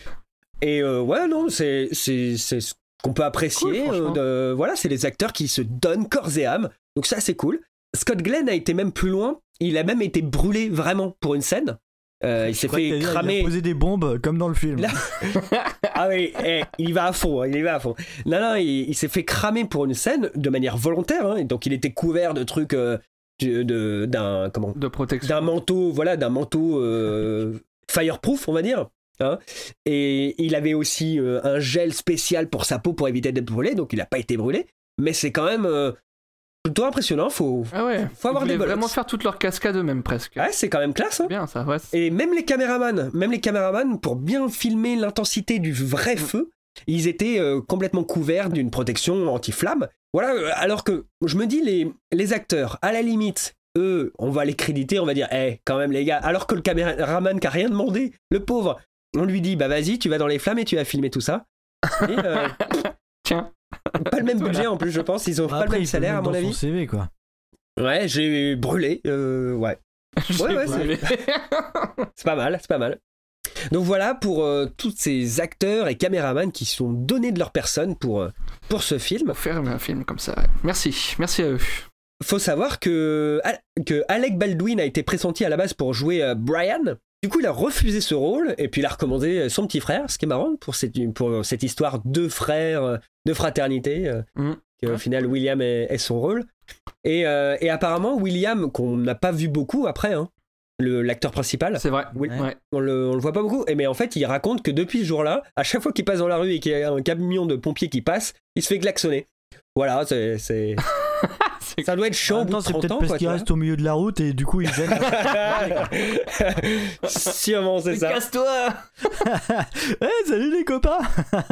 Et euh, ouais, non, c'est, c'est, c'est ce qu'on peut apprécier. Cool, euh, de, voilà, c'est les acteurs qui se donnent corps et âme. Donc ça, c'est cool. Scott Glenn a été même plus loin. Il a même été brûlé vraiment pour une scène. Euh, il s'est fait cramer. Il a posé des bombes comme dans le film. Là... ah oui, eh, il y va à fond. Il y va à fond. Non, non, il, il s'est fait cramer pour une scène de manière volontaire. Hein. Donc il était couvert de trucs, euh, de, de, d'un comment, de protection, d'un manteau, voilà, d'un manteau euh, fireproof, on va dire. Hein. Et il avait aussi euh, un gel spécial pour sa peau pour éviter d'être brûlé. Donc il n'a pas été brûlé. Mais c'est quand même euh, plutôt impressionnant, faut, ah ouais, faut avoir des bollocks. Vraiment faire toutes leurs cascades eux-mêmes presque. Ouais, c'est quand même classe. Hein. Bien ça, ouais. Et même les caméramans, même les caméramans, pour bien filmer l'intensité du vrai feu, ils étaient euh, complètement couverts d'une protection anti-flamme. Voilà, euh, alors que je me dis, les, les acteurs, à la limite, eux, on va les créditer, on va dire, hé, hey, quand même les gars, alors que le caméraman qui a rien demandé, le pauvre, on lui dit, bah vas-y, tu vas dans les flammes et tu vas filmer tout ça. Et, euh, tiens. Pas le même budget en plus, je pense. Ils ont Après, pas le même salaire à mon avis. Son C V, quoi. Ouais, j'ai brûlé. Euh, ouais. j'ai ouais, ouais, brûlé. C'est... c'est pas mal, c'est pas mal. Donc voilà pour euh, tous ces acteurs et caméramans qui sont donnés de leur personne pour, euh, pour ce film. Pour faire un film comme ça. Merci, merci à eux. Faut savoir que, que Alec Baldwin a été pressenti à la base pour jouer euh, Brian. Du coup, il a refusé ce rôle et puis il a recommandé son petit frère, ce qui est marrant pour cette, pour cette histoire de frères, de fraternité, mmh. qu'au ouais. final, William est, est son rôle. Et, euh, et apparemment, William, qu'on n'a pas vu beaucoup après, hein, le, l'acteur principal, c'est vrai, Will, ouais. on, le, on le voit pas beaucoup, et, mais en fait, il raconte que depuis ce jour-là, à chaque fois qu'il passe dans la rue et qu'il y a un camion de pompiers qui passe, il se fait klaxonner. Voilà, c'est... c'est... ça doit être chiant au bout de trente c'est peut-être ans. Parce quoi, qu'il reste au milieu de la route et du coup il gêne. Sûrement, c'est mais ça. Casse-toi. Hey, salut les copains.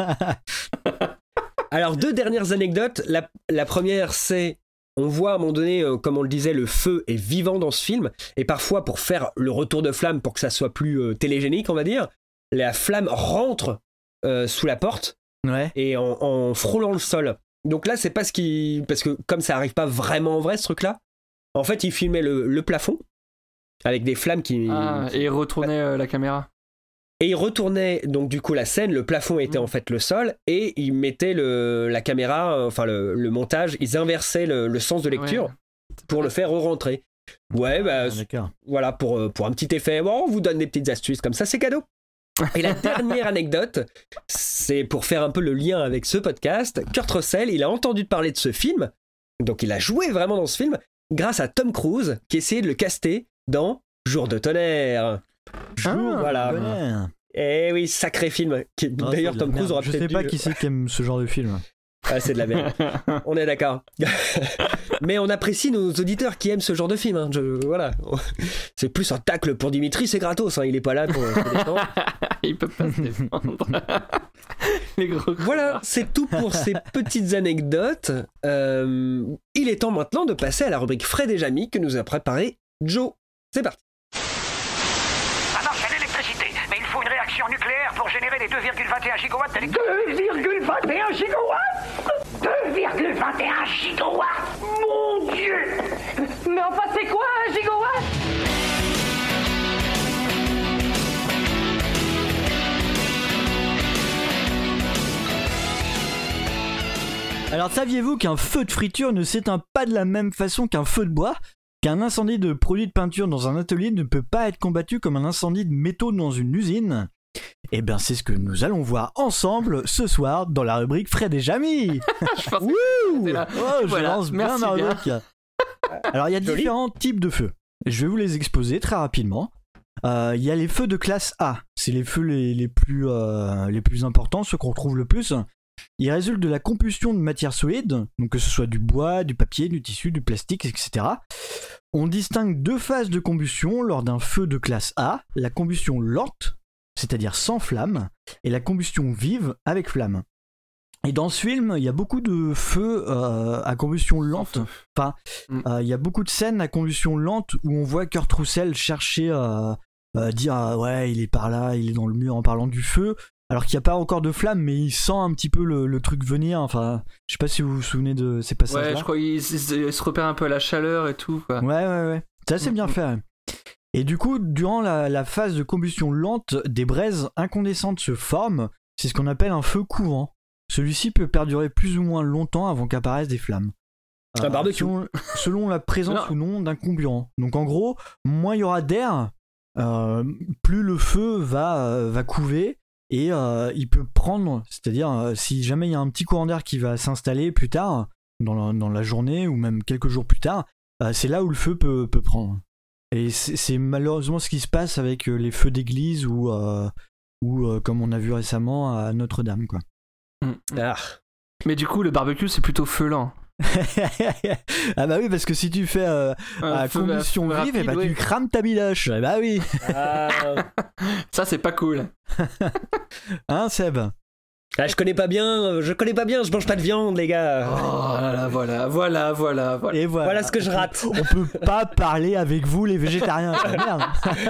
Alors, deux dernières anecdotes. La, la première, c'est... On voit à un moment donné, euh, comme on le disait, le feu est vivant dans ce film. Et parfois, pour faire le retour de flamme, pour que ça soit plus euh, télégénique, on va dire, la flamme rentre euh, sous la porte ouais. et en, en frôlant le sol. Donc là, c'est pas ce qui... Parce que comme ça arrive pas vraiment en vrai, ce truc-là, en fait, il filmait le, le plafond avec des flammes qui... Ah, qui... et il retournait euh, la caméra. Et il retournait donc du coup la scène, le plafond était mmh. en fait le sol, et il mettait le, la caméra, enfin le, le montage, ils inversaient le, le sens de lecture ouais. pour le faire re-rentrer. Ouais, bah, ah, voilà, pour, pour un petit effet, bon, on vous donne des petites astuces comme ça, c'est cadeau. Et la dernière anecdote, c'est pour faire un peu le lien avec ce podcast. Kurt Russell, il a entendu parler de ce film, donc il a joué vraiment dans ce film, grâce à Tom Cruise, qui essayait de le caster dans Jour de tonnerre. Jour, ah, voilà. Tonnerre. Eh oui, sacré film. Qui, oh, d'ailleurs, Tom Cruise aura Je peut-être sais pas dû... qui c'est qui aime ce genre de film. Ah, c'est de la merde. On est d'accord. Mais on apprécie nos auditeurs qui aiment ce genre de film. Hein. Je, voilà. C'est plus un tacle pour Dimitri, c'est gratos. Hein. Il est pas là pour se défendre. Il peut pas se défendre. Les gros voilà, c'est tout pour ces petites anecdotes. Euh, il est temps maintenant de passer à la rubrique Fred et Jamy que nous a préparé Joe. C'est parti. Ça marche à l'électricité, mais il faut une réaction nucléaire pour générer les deux virgule vingt et un gigawatts d'électricité. deux virgule vingt et un gigawatts deux virgule vingt et un gigawatts Mon Dieu. Mais enfin, c'est quoi un gigawatt? Alors saviez-vous qu'un feu de friture ne s'éteint pas de la même façon qu'un feu de bois? Qu'un incendie de produits de peinture dans un atelier ne peut pas être combattu comme un incendie de métaux dans une usine? Eh bien c'est ce que nous allons voir ensemble ce soir dans la rubrique Fred et Jamy. Je pense que là. Oh, je voilà. lance bien Merci ma bien. rubrique. Alors il y a Joli. différents types de feux. Je vais vous les exposer très rapidement. Euh, Il y a les feux de classe A. C'est les feux les, les, plus, euh, les plus importants, ceux qu'on retrouve le plus. Ils résultent de la combustion de matières solides, donc que ce soit du bois, du papier, du tissu, du plastique, et cetera. On distingue deux phases de combustion lors d'un feu de classe A, la combustion lente, c'est-à-dire sans flamme, et la combustion vive avec flamme. Et dans ce film, il y a beaucoup de feux euh, à combustion lente. Enfin, mm. euh, il y a beaucoup de scènes à combustion lente où on voit Kurt Russell chercher à euh, euh, dire ah, ouais, il est par là, il est dans le mur en parlant du feu. Alors qu'il n'y a pas encore de flamme, mais il sent un petit peu le, le truc venir. Enfin, je sais pas si vous vous souvenez de ces passages-là. Ouais, je crois qu'il il se repère un peu à la chaleur et tout, quoi. Ouais, ouais, ouais. C'est assez bien fait. Ouais. Et du coup, durant la, la phase de combustion lente, des braises incandescentes se forment. C'est ce qu'on appelle un feu courant. Celui-ci peut perdurer plus ou moins longtemps avant qu'apparaissent des flammes. Un barbecue. Selon, selon la présence ou non d'un comburant. Donc en gros, moins il y aura d'air, euh, plus le feu va, euh, va couver. Et euh, il peut prendre, c'est-à-dire euh, si jamais il y a un petit courant d'air qui va s'installer plus tard, dans la, dans la journée ou même quelques jours plus tard, euh, c'est là où le feu peut, peut prendre. Et c'est, c'est malheureusement ce qui se passe avec euh, les feux d'église ou, euh, ou euh, comme on a vu récemment à Notre-Dame, quoi. Mmh. Ah. Mais du coup, le barbecue, c'est plutôt feu lent. Ah bah oui, parce que si tu fais euh, à feu, combustion feu vive, rapide, et bah oui. tu crames ta biloche. Eh bah oui. Ah. Ça, c'est pas cool. Hein, Seb? Ah, je connais pas bien, je connais pas bien, je mange pas de viande, les gars. Oh là là, voilà, voilà, voilà, voilà. Et voilà. Voilà ce que je rate. On peut pas parler avec vous, les végétariens. Merde.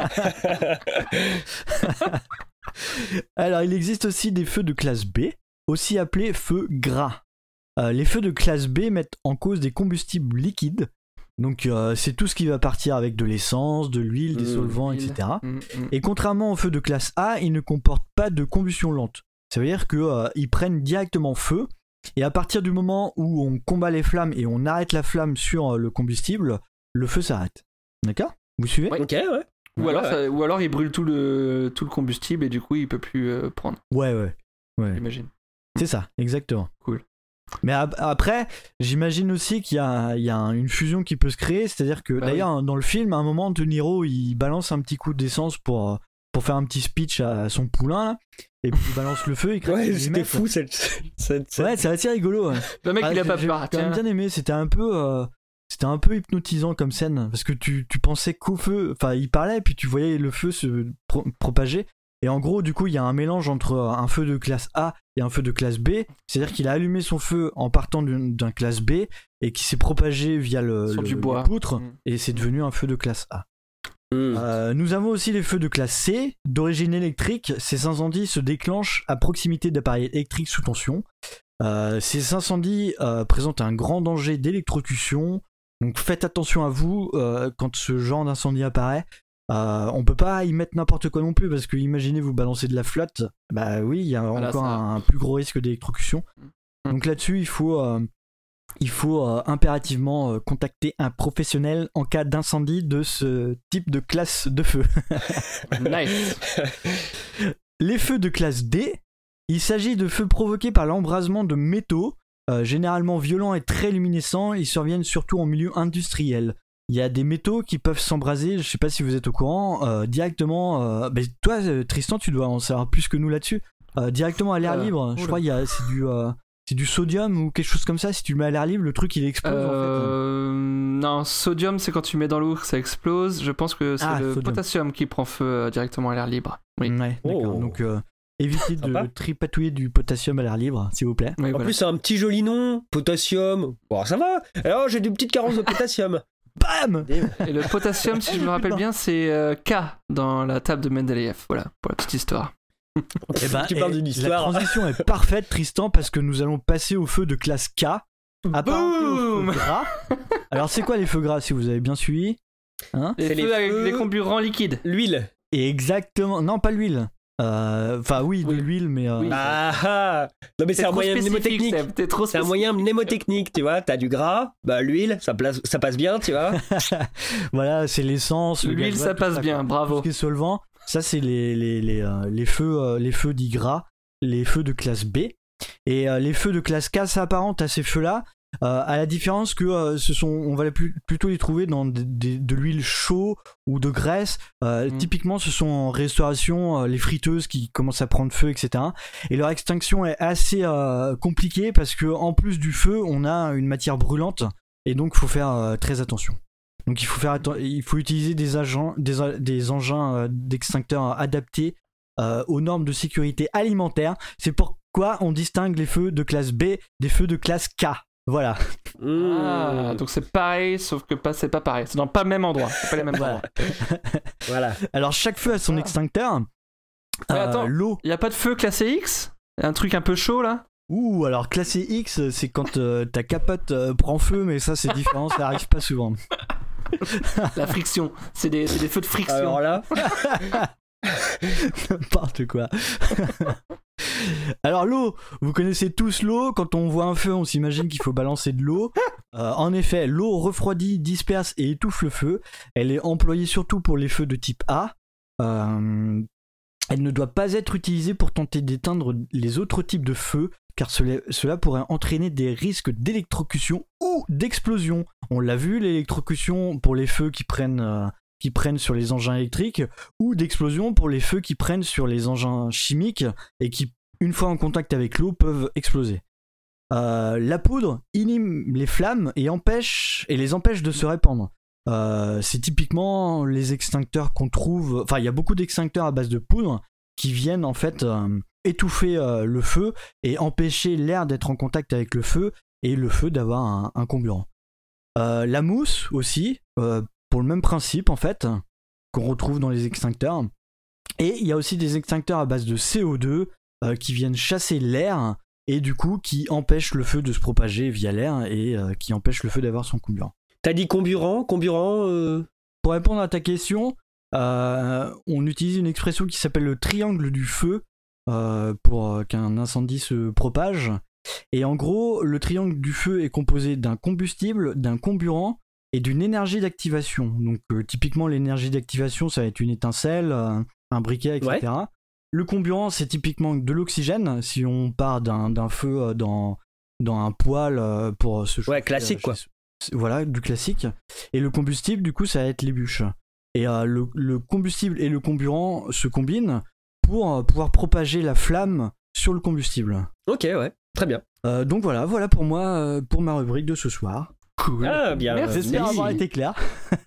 Alors, il existe aussi des feux de classe B, aussi appelés feux gras. Euh, les feux de classe B mettent en cause des combustibles liquides. Donc euh, c'est tout ce qui va partir avec de l'essence, de l'huile, des mmh, solvants, et cetera. Mmh, mmh. Et contrairement aux feux de classe A, ils ne comportent pas de combustion lente. Ça veut dire qu'ils euh, prennent directement feu. Et à partir du moment où on combat les flammes et on arrête la flamme sur euh, le combustible, le feu s'arrête. D'accord? Vous suivez? Ouais. Ok, ouais. Ou, ouais, alors, ouais. Ça, ou alors il brûle tout le, tout le combustible et du coup il peut plus euh, prendre. Ouais, ouais. ouais. J'imagine. C'est ça, exactement. Cool. Mais après, j'imagine aussi qu'il y a, il y a une fusion qui peut se créer, c'est-à-dire que bah d'ailleurs oui. dans le film, à un moment, De Niro il balance un petit coup d'essence pour, pour faire un petit speech à son poulain, là, et puis il balance le feu. Il ouais, c'était fou cette, cette, cette... Ouais, c'est assez rigolo. Ouais. Le mec ah, il a pas j'ai, peur. J'ai quand même bien aimé, c'était un peu, euh, c'était un peu hypnotisant comme scène, parce que tu, tu pensais qu'au feu, enfin il parlait, puis tu voyais le feu se pro- propager. Et en gros, du coup, il y a un mélange entre un feu de classe A et un feu de classe B. C'est-à-dire qu'il a allumé son feu en partant d'un, d'un classe B et qui s'est propagé via le, le, du bois. les poutres mmh. et c'est devenu un feu de classe A. Mmh. Euh, nous avons aussi les feux de classe C, d'origine électrique. Ces incendies se déclenchent à proximité d'appareils électriques sous tension. Euh, ces incendies euh, présentent un grand danger d'électrocution. Donc faites attention à vous euh, quand ce genre d'incendie apparaît. Euh, on peut pas y mettre n'importe quoi non plus parce que imaginez vous balancer de la flotte, bah oui, il y a Voilà, encore ça. un, un plus gros risque d'électrocution. Donc là-dessus, il faut, euh, il faut euh, impérativement euh, contacter un professionnel en cas d'incendie de ce type de classe de feu. Nice. Les feux de classe D, il s'agit de feux provoqués par l'embrasement de métaux, euh, généralement violents et très luminescents. Ils surviennent surtout en milieu industriel. Il y a des métaux qui peuvent s'embraser, je sais pas si vous êtes au courant, euh, directement. Euh, bah, toi, euh, Tristan, tu dois en savoir plus que nous là-dessus. Euh, directement à l'air Euh, libre. Je oula. crois qu'il y a c'est du, euh, c'est du sodium ou quelque chose comme ça. Si tu le mets à l'air libre, le truc il explose en fait. Euh, non, sodium, c'est quand tu mets dans l'eau que ça explose. Je pense que c'est Ah, le sodium. potassium qui prend feu euh, directement à l'air libre. Oui. Ouais, d'accord. Oh. Donc euh, évitez de Sympa. tripatouiller du potassium à l'air libre, s'il vous plaît. Oui, En voilà. plus, c'est un petit joli nom, potassium. Bon, ça va. Alors, j'ai des petites carences de potassium. Bam. Et le potassium, si je me rappelle bien, c'est euh, K dans la table de Mendeleïev. Voilà, pour la petite histoire. Eh ben, Tu parles eh, d'une la histoire. transition est parfaite, Tristan, parce que nous allons passer au feu de classe K. Apparenté aux feux Boum. gras. Alors, c'est quoi les feux gras, si vous avez bien suivi hein Les C'est feux les avec feux- les comburants liquides. L'huile. Et exactement. Non, pas l'huile. Euh, Enfin, oui, de Oui. l'huile, mais. euh, Oui. Ah ah. Non, mais c'est un trop moyen spécifique, mnémotechnique. Seb, t'es trop C'est un spécifique. moyen mnémotechnique, tu vois. T'as du gras, bah l'huile, ça, place- ça passe bien, tu vois. Voilà, c'est l'essence. le L'huile, gasoil, ça tout passe quoi. bien, Tout bravo. ce qui est solvant, ça, c'est les, les, les, euh, les feux, euh, les feux dits gras, les feux de classe B. Et euh, les feux de classe K s'apparentent à ces feux-là, euh, à la différence que euh, ce sont, on va les plus- plutôt les trouver dans des- des- de l'huile chaude ou de graisse. Euh, Mm. Typiquement, ce sont en restauration euh, les friteuses qui commencent à prendre feu, et cetera. Et leur extinction est assez euh, compliquée parce que en plus du feu, on a une matière brûlante et donc il faut faire euh, très attention. Donc il faut faire atten- il faut utiliser des agents, des, a- des engins euh, d'extincteurs adaptés euh, aux normes de sécurité alimentaire. C'est pourquoi on distingue les feux de classe B des feux de classe K. Voilà. Ah, donc c'est pareil, sauf que pas, c'est pas pareil. C'est dans pas le même endroit. C'est pas les mêmes Voilà. endroits. Voilà. Alors chaque feu a son extincteur. Mais Euh, attends, l'eau. y a pas de feu classé X? Un truc un peu chaud là? Ouh, alors classé X, c'est quand euh, ta capote euh, prend feu, mais ça c'est différent, ça arrive pas souvent. La friction. C'est des, c'est des feux de friction. Alors là, N'importe quoi. Alors l'eau, vous connaissez tous l'eau, quand on voit un feu on s'imagine qu'il faut balancer de l'eau. Euh, en effet, l'eau refroidit, disperse et étouffe le feu. Elle est employée surtout pour les feux de type A. Euh, elle ne doit pas être utilisée pour tenter d'éteindre les autres types de feux car cela, cela pourrait entraîner des risques d'électrocution ou d'explosion. On l'a vu, l'électrocution pour les feux qui prennent... euh, qui prennent sur les engins électriques ou d'explosion pour les feux qui prennent sur les engins chimiques et qui, une fois en contact avec l'eau, peuvent exploser. Euh, la poudre inhibe les flammes et, empêche, et les empêche de se répandre. Euh, c'est typiquement les extincteurs qu'on trouve... Enfin, il y a beaucoup d'extincteurs à base de poudre qui viennent en fait euh, étouffer euh, le feu et empêcher l'air d'être en contact avec le feu et le feu d'avoir un, un comburant. Euh, la mousse aussi... Euh, pour le même principe en fait qu'on retrouve dans les extincteurs, et il y a aussi des extincteurs à base de C O deux euh, qui viennent chasser l'air et du coup qui empêchent le feu de se propager via l'air et euh, qui empêchent le feu d'avoir son comburant. t'as dit comburant, comburant. Euh... Pour répondre à ta question, euh, on utilise une expression qui s'appelle le triangle du feu euh, pour euh, qu'un incendie se propage, et en gros le triangle du feu est composé d'un combustible, d'un comburant et d'une énergie d'activation. Donc euh, typiquement l'énergie d'activation ça va être une étincelle, euh, un briquet, et cetera. Ouais. Le comburant c'est typiquement de l'oxygène si on part d'un, d'un feu euh, dans, dans un poêle euh, pour se chauffer. Ouais, classique euh, quoi. Voilà, du classique. Et le combustible du coup ça va être les bûches. Et euh, le, le combustible et le comburant se combinent pour euh, pouvoir propager la flamme sur le combustible. Ok, ouais, très bien. Euh, donc voilà, voilà pour moi, euh, pour ma rubrique de ce soir. Cool. Ah, bien. Merci. J'espère Merci. avoir été clair.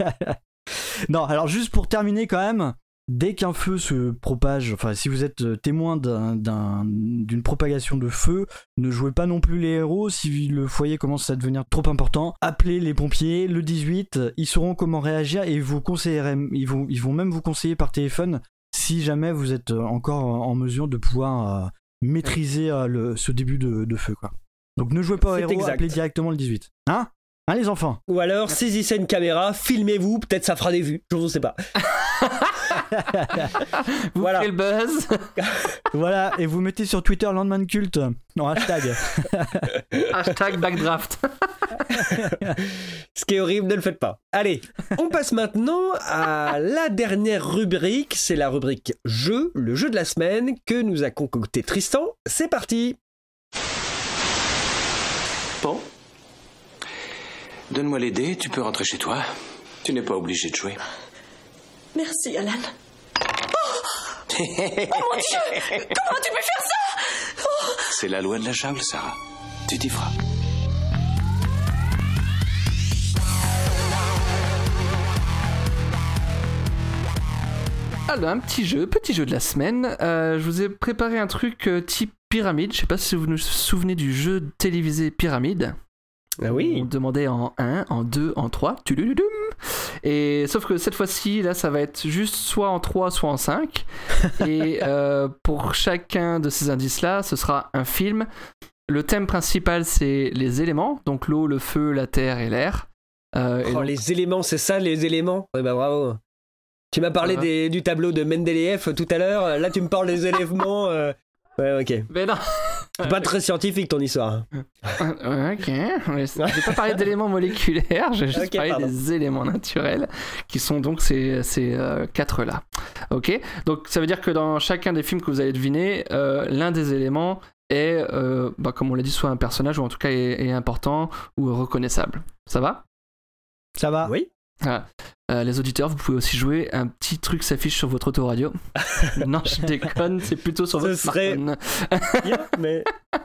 Non, alors juste pour terminer quand même, dès qu'un feu se propage, enfin si vous êtes témoin d'un, d'un, d'une propagation de feu, ne jouez pas non plus les héros. Si le foyer commence à devenir trop important, appelez les pompiers, le dix-huit, ils sauront comment réagir et vous conseilleront, ils vont, ils vont même vous conseiller par téléphone si jamais vous êtes encore en mesure de pouvoir euh, maîtriser euh, le, ce début de, de feu, quoi. Donc ne jouez pas aux C'est héros, exact. appelez directement le dix-huit. Hein Hein les enfants? Ou alors saisissez une caméra, filmez-vous, peut-être ça fera des vues, je ne sais pas. Vous Voilà. faites le buzz. Voilà, et vous mettez sur Twitter Landman Culte en hashtag. Hashtag backdraft. Ce qui est horrible, ne le faites pas. Allez, on passe maintenant à la dernière rubrique. C'est la rubrique jeu, le jeu de la semaine que nous a concocté Tristan. C'est parti. Bon. Donne-moi les dés, tu peux rentrer chez toi. Tu n'es pas obligé de jouer. Merci, Alan. Oh, oh mon Dieu! Comment tu peux faire ça? Oh. C'est la loi de la jungle, Sarah. Tu t'y feras. Alors, un petit jeu, petit jeu de la semaine. Euh, je vous ai préparé un truc euh, type pyramide. Je sais pas si vous vous souvenez du jeu télévisé Pyramide. Ah oui. On demandait en un, en deux, en trois. Tululudum. Et sauf que cette fois-ci, là, ça va être juste soit en trois, soit en cinq. Et euh, pour chacun de ces indices-là, ce sera un film. Le thème principal, c'est les éléments. Donc l'eau, le feu, la terre et l'air. Euh, et Oh, donc... les éléments, c'est ça, les éléments. Ouais, bah bravo. Tu m'as parlé Ah. des, du tableau de Mendeleïev tout à l'heure. Là, tu me parles des éléments. euh, Ouais, ok. Mais non. C'est pas très scientifique ton histoire. Ok, mais j'ai pas parlé d'éléments moléculaires, j'ai juste Ok, parlé pardon. des éléments naturels qui sont donc ces, ces euh, quatre là. Ok, donc ça veut dire que dans chacun des films que vous allez deviner, euh, l'un des éléments est, euh, bah, comme on l'a dit, soit un personnage ou en tout cas est, est important ou reconnaissable. Ça va? Ça va? Oui. Voilà. Euh, les auditeurs, vous pouvez aussi jouer. Un petit truc s'affiche sur votre autoradio. Non, je déconne, c'est plutôt sur Ce votre serait smartphone. bien, mais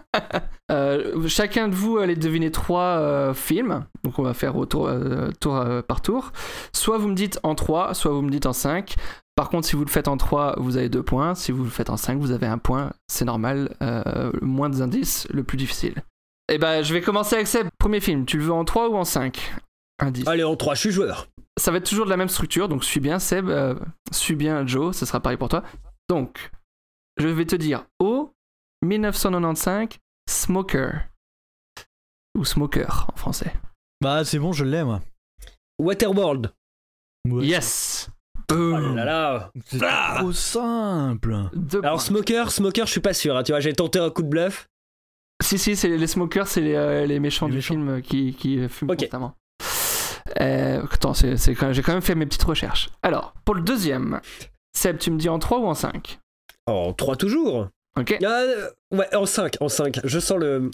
Euh, chacun de vous allez deviner trois euh, films. Donc on va faire au tour, euh, tour euh, par tour. Soit vous me dites en trois, soit vous me dites en cinq. Par contre, si vous le faites en trois, vous avez deux points. Si vous le faites en cinq, vous avez un point. C'est normal. Euh, moins d'indices, le plus difficile. Et ben, je vais commencer avec Seb. Premier film, tu le veux en trois ou en cinq? Indice. allez, en trois, je suis joueur. Ça va être toujours de la même structure, donc suis bien Seb, euh, suis bien Joe, ce sera pareil pour toi. Donc, je vais te dire au dix-neuf cent quatre-vingt-quinze, Smoker. Ou Smoker en français. Bah, c'est bon, je l'ai, moi. Waterworld. Ouais. Yes. Oh là là. C'est Ah. trop simple. Deux Alors, points. Smoker, Smoker, je suis pas sûr. Hein, tu vois, j'ai tenté un coup de bluff. Si, si, c'est les Smokers, c'est les, euh, les méchants Les du méchants. film qui, qui fument Ok. constamment. Euh, attends, c'est, c'est quand même- j'ai quand même fait mes petites recherches. Alors, pour le deuxième, Seb, tu me dis en trois ou en cinq? En trois toujours. Ok. Euh, ouais, en cinq, en cinq. Je sens le.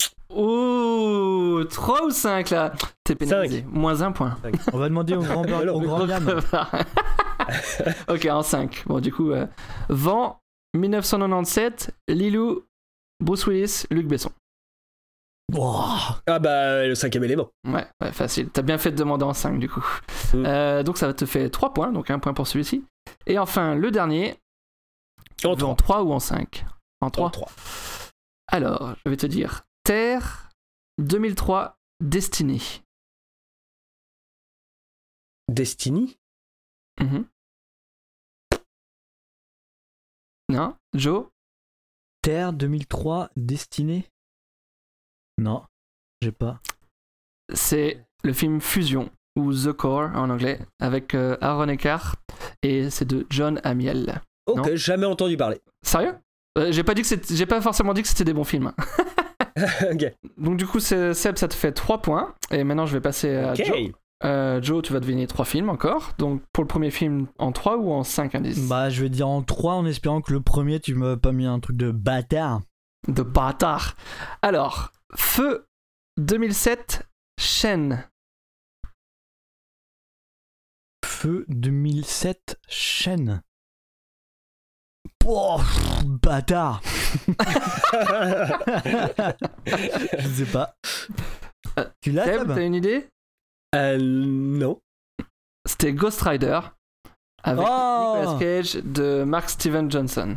Oh, trois ou cinq là? T'es pénalisé. Moins un point. On va demander au grand, au grand gamme. Ok, en cinq. Bon, du coup, euh, Vent, dix-neuf cent quatre-vingt-dix-sept, Lilou, Bruce Willis, Luc Besson. Ah bah, le cinquième élément. Ouais, ouais, facile. T'as bien fait de demander en cinq du coup. Mm. Euh, donc ça va te faire trois points, donc un point pour celui-ci. Et enfin, le dernier, En tu veux en trois. trois ou en cinq? En trois. En trois. Alors, je vais te dire Terre, deux mille trois, Destiny. Destiny. Mhm. Non, Joe? Terre deux mille trois, Destinée. Non, j'ai pas. C'est le film Fusion, ou The Core en anglais, avec euh, Aaron Eckhart, et c'est de John Amiel. Ok, Non. jamais entendu parler. Sérieux? Euh, J'ai pas dit que c'était- j'ai pas forcément dit que c'était des bons films. Ok. Donc du coup, c'est- Seb, ça te fait trois points, et maintenant je vais passer à Ok. Joe. Euh, Joe, tu vas deviner trois films encore. Donc pour le premier film, en trois ou en cinq indices? Bah, je vais dire en trois en espérant que le premier, tu m'as pas mis un truc de bâtard. De bâtard. Alors, Feu, deux mille sept, Chaîne. Feu deux mille sept, Chaîne. Oh, pff, bâtard. Je sais pas. Tu l'as, Seb, Seb t'as une idée? Euh, non. C'était Ghost Rider avec Oh Nicolas Cage de Mark Steven Johnson.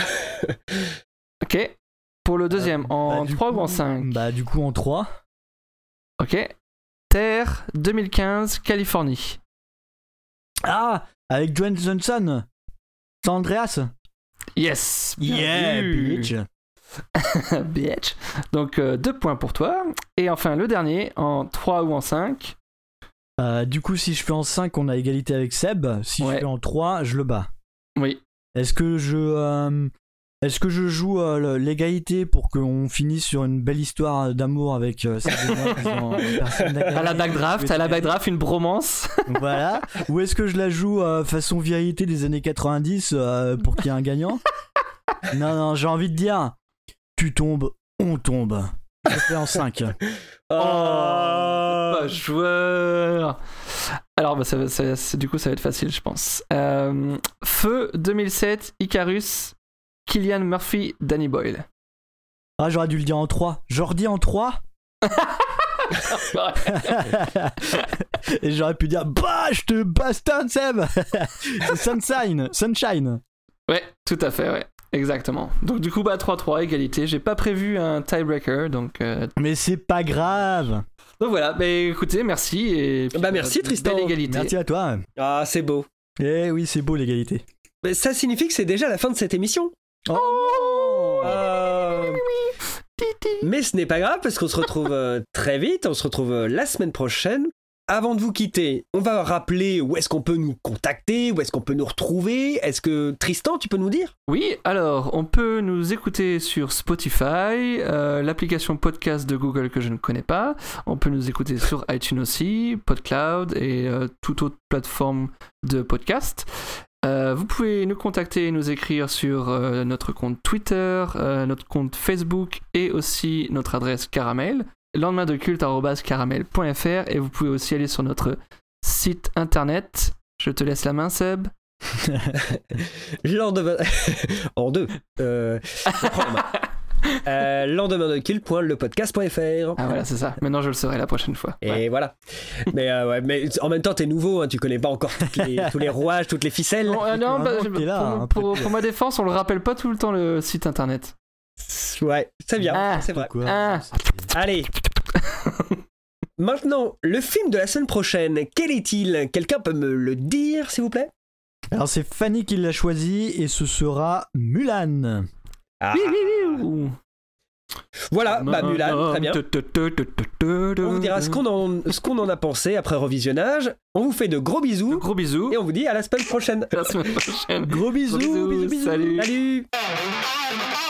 Ok. Pour le deuxième, en Bah, du trois coup- ou en cinq? Bah, du coup, en trois. Ok. Terre, deux mille quinze, Californie. Ah, avec Dwayne Johnson. San Andreas. Yes. bien Yeah, vu. bitch. Bitch. Donc euh, deux points pour toi. Et enfin le dernier, en trois ou en cinq? Euh, du coup, si je fais en cinq, on a égalité avec Seb. Si Ouais. je fais en trois, je le bats. Oui. Est-ce que je, euh, est-ce que je joue euh, l'égalité pour qu'on finisse sur une belle histoire d'amour avec euh, ces deux mois qui sont, euh, personnes À la backdraft, à la backdraft, une bromance. Voilà. Ou est-ce que je la joue euh, façon vérité des années quatre-vingt-dix euh, pour qu'il y ait un gagnant? Non, non, j'ai envie de dire, tu tombes, on tombe. Je fais en cinq. Oh, pas joueur. Alors, bah, ça, ça, ça, du coup, ça va être facile, je pense. Euh, Feu deux mille sept, Icarus, Cillian Murphy, Danny Boyle. Ah, j'aurais dû le dire en trois. Je redis en trois. Et j'aurais pu dire, bah, je te bastonne, Seb. C'est Sunshine. Sunshine. Ouais, tout à fait, ouais. Exactement. Donc du coup, bah trois trois, égalité. J'ai pas prévu un tiebreaker, donc... Euh... Mais c'est pas grave. Donc voilà, bah écoutez, merci. Et puis, bah merci euh, Tristan. Belle égalité. Merci à toi. Ah, c'est beau. Eh oui, c'est beau l'égalité. Mais ça signifie que c'est déjà la fin de cette émission. Oh euh... Mais ce n'est pas grave parce qu'on se retrouve euh, très vite, on se retrouve euh, la semaine prochaine. Avant de vous quitter, on va rappeler où est-ce qu'on peut nous contacter, où est-ce qu'on peut nous retrouver. Est-ce que Tristan, tu peux nous dire ? Oui, alors on peut nous écouter sur Spotify, euh, l'application podcast de Google que je ne connais pas. On peut nous écouter sur iTunes aussi, PodCloud et euh, toute autre plateforme de podcast. Euh, vous pouvez nous contacter et nous écrire sur euh, notre compte Twitter, euh, notre compte Facebook et aussi notre adresse Caramel. lendemain de culte arobase caramel point f r, et vous pouvez aussi aller sur notre site internet. Je te laisse la main, Seb. Lendemain en deux euh, euh, lendemain de kill point le podcast point f r. Ah voilà, c'est ça. Maintenant je le saurai la prochaine fois. Et ouais. voilà. Mais, euh, ouais, mais en même temps t'es nouveau, hein, tu connais pas encore toutes les, tous les rouages, toutes les ficelles. Non, euh, non bah, je, là, pour, pour, pour ma défense, on le rappelle pas tout le temps, le site internet. Ouais, c'est bien, ah, c'est vrai. Ah. Allez. Maintenant, le film de la semaine prochaine, quel est-il ? Quelqu'un peut me le dire, s'il vous plaît ? Alors c'est Fanny qui l'a choisi et ce sera Mulan. Ah. Voilà, bah Mulan, très bien. On vous dira ce qu'on en, ce qu'on en a pensé après revisionnage. On vous fait de gros bisous. De gros bisous. Et on vous dit à la semaine prochaine. À la semaine prochaine. Gros bisous, gros bisous, bisous, bisous. Salut. Salut.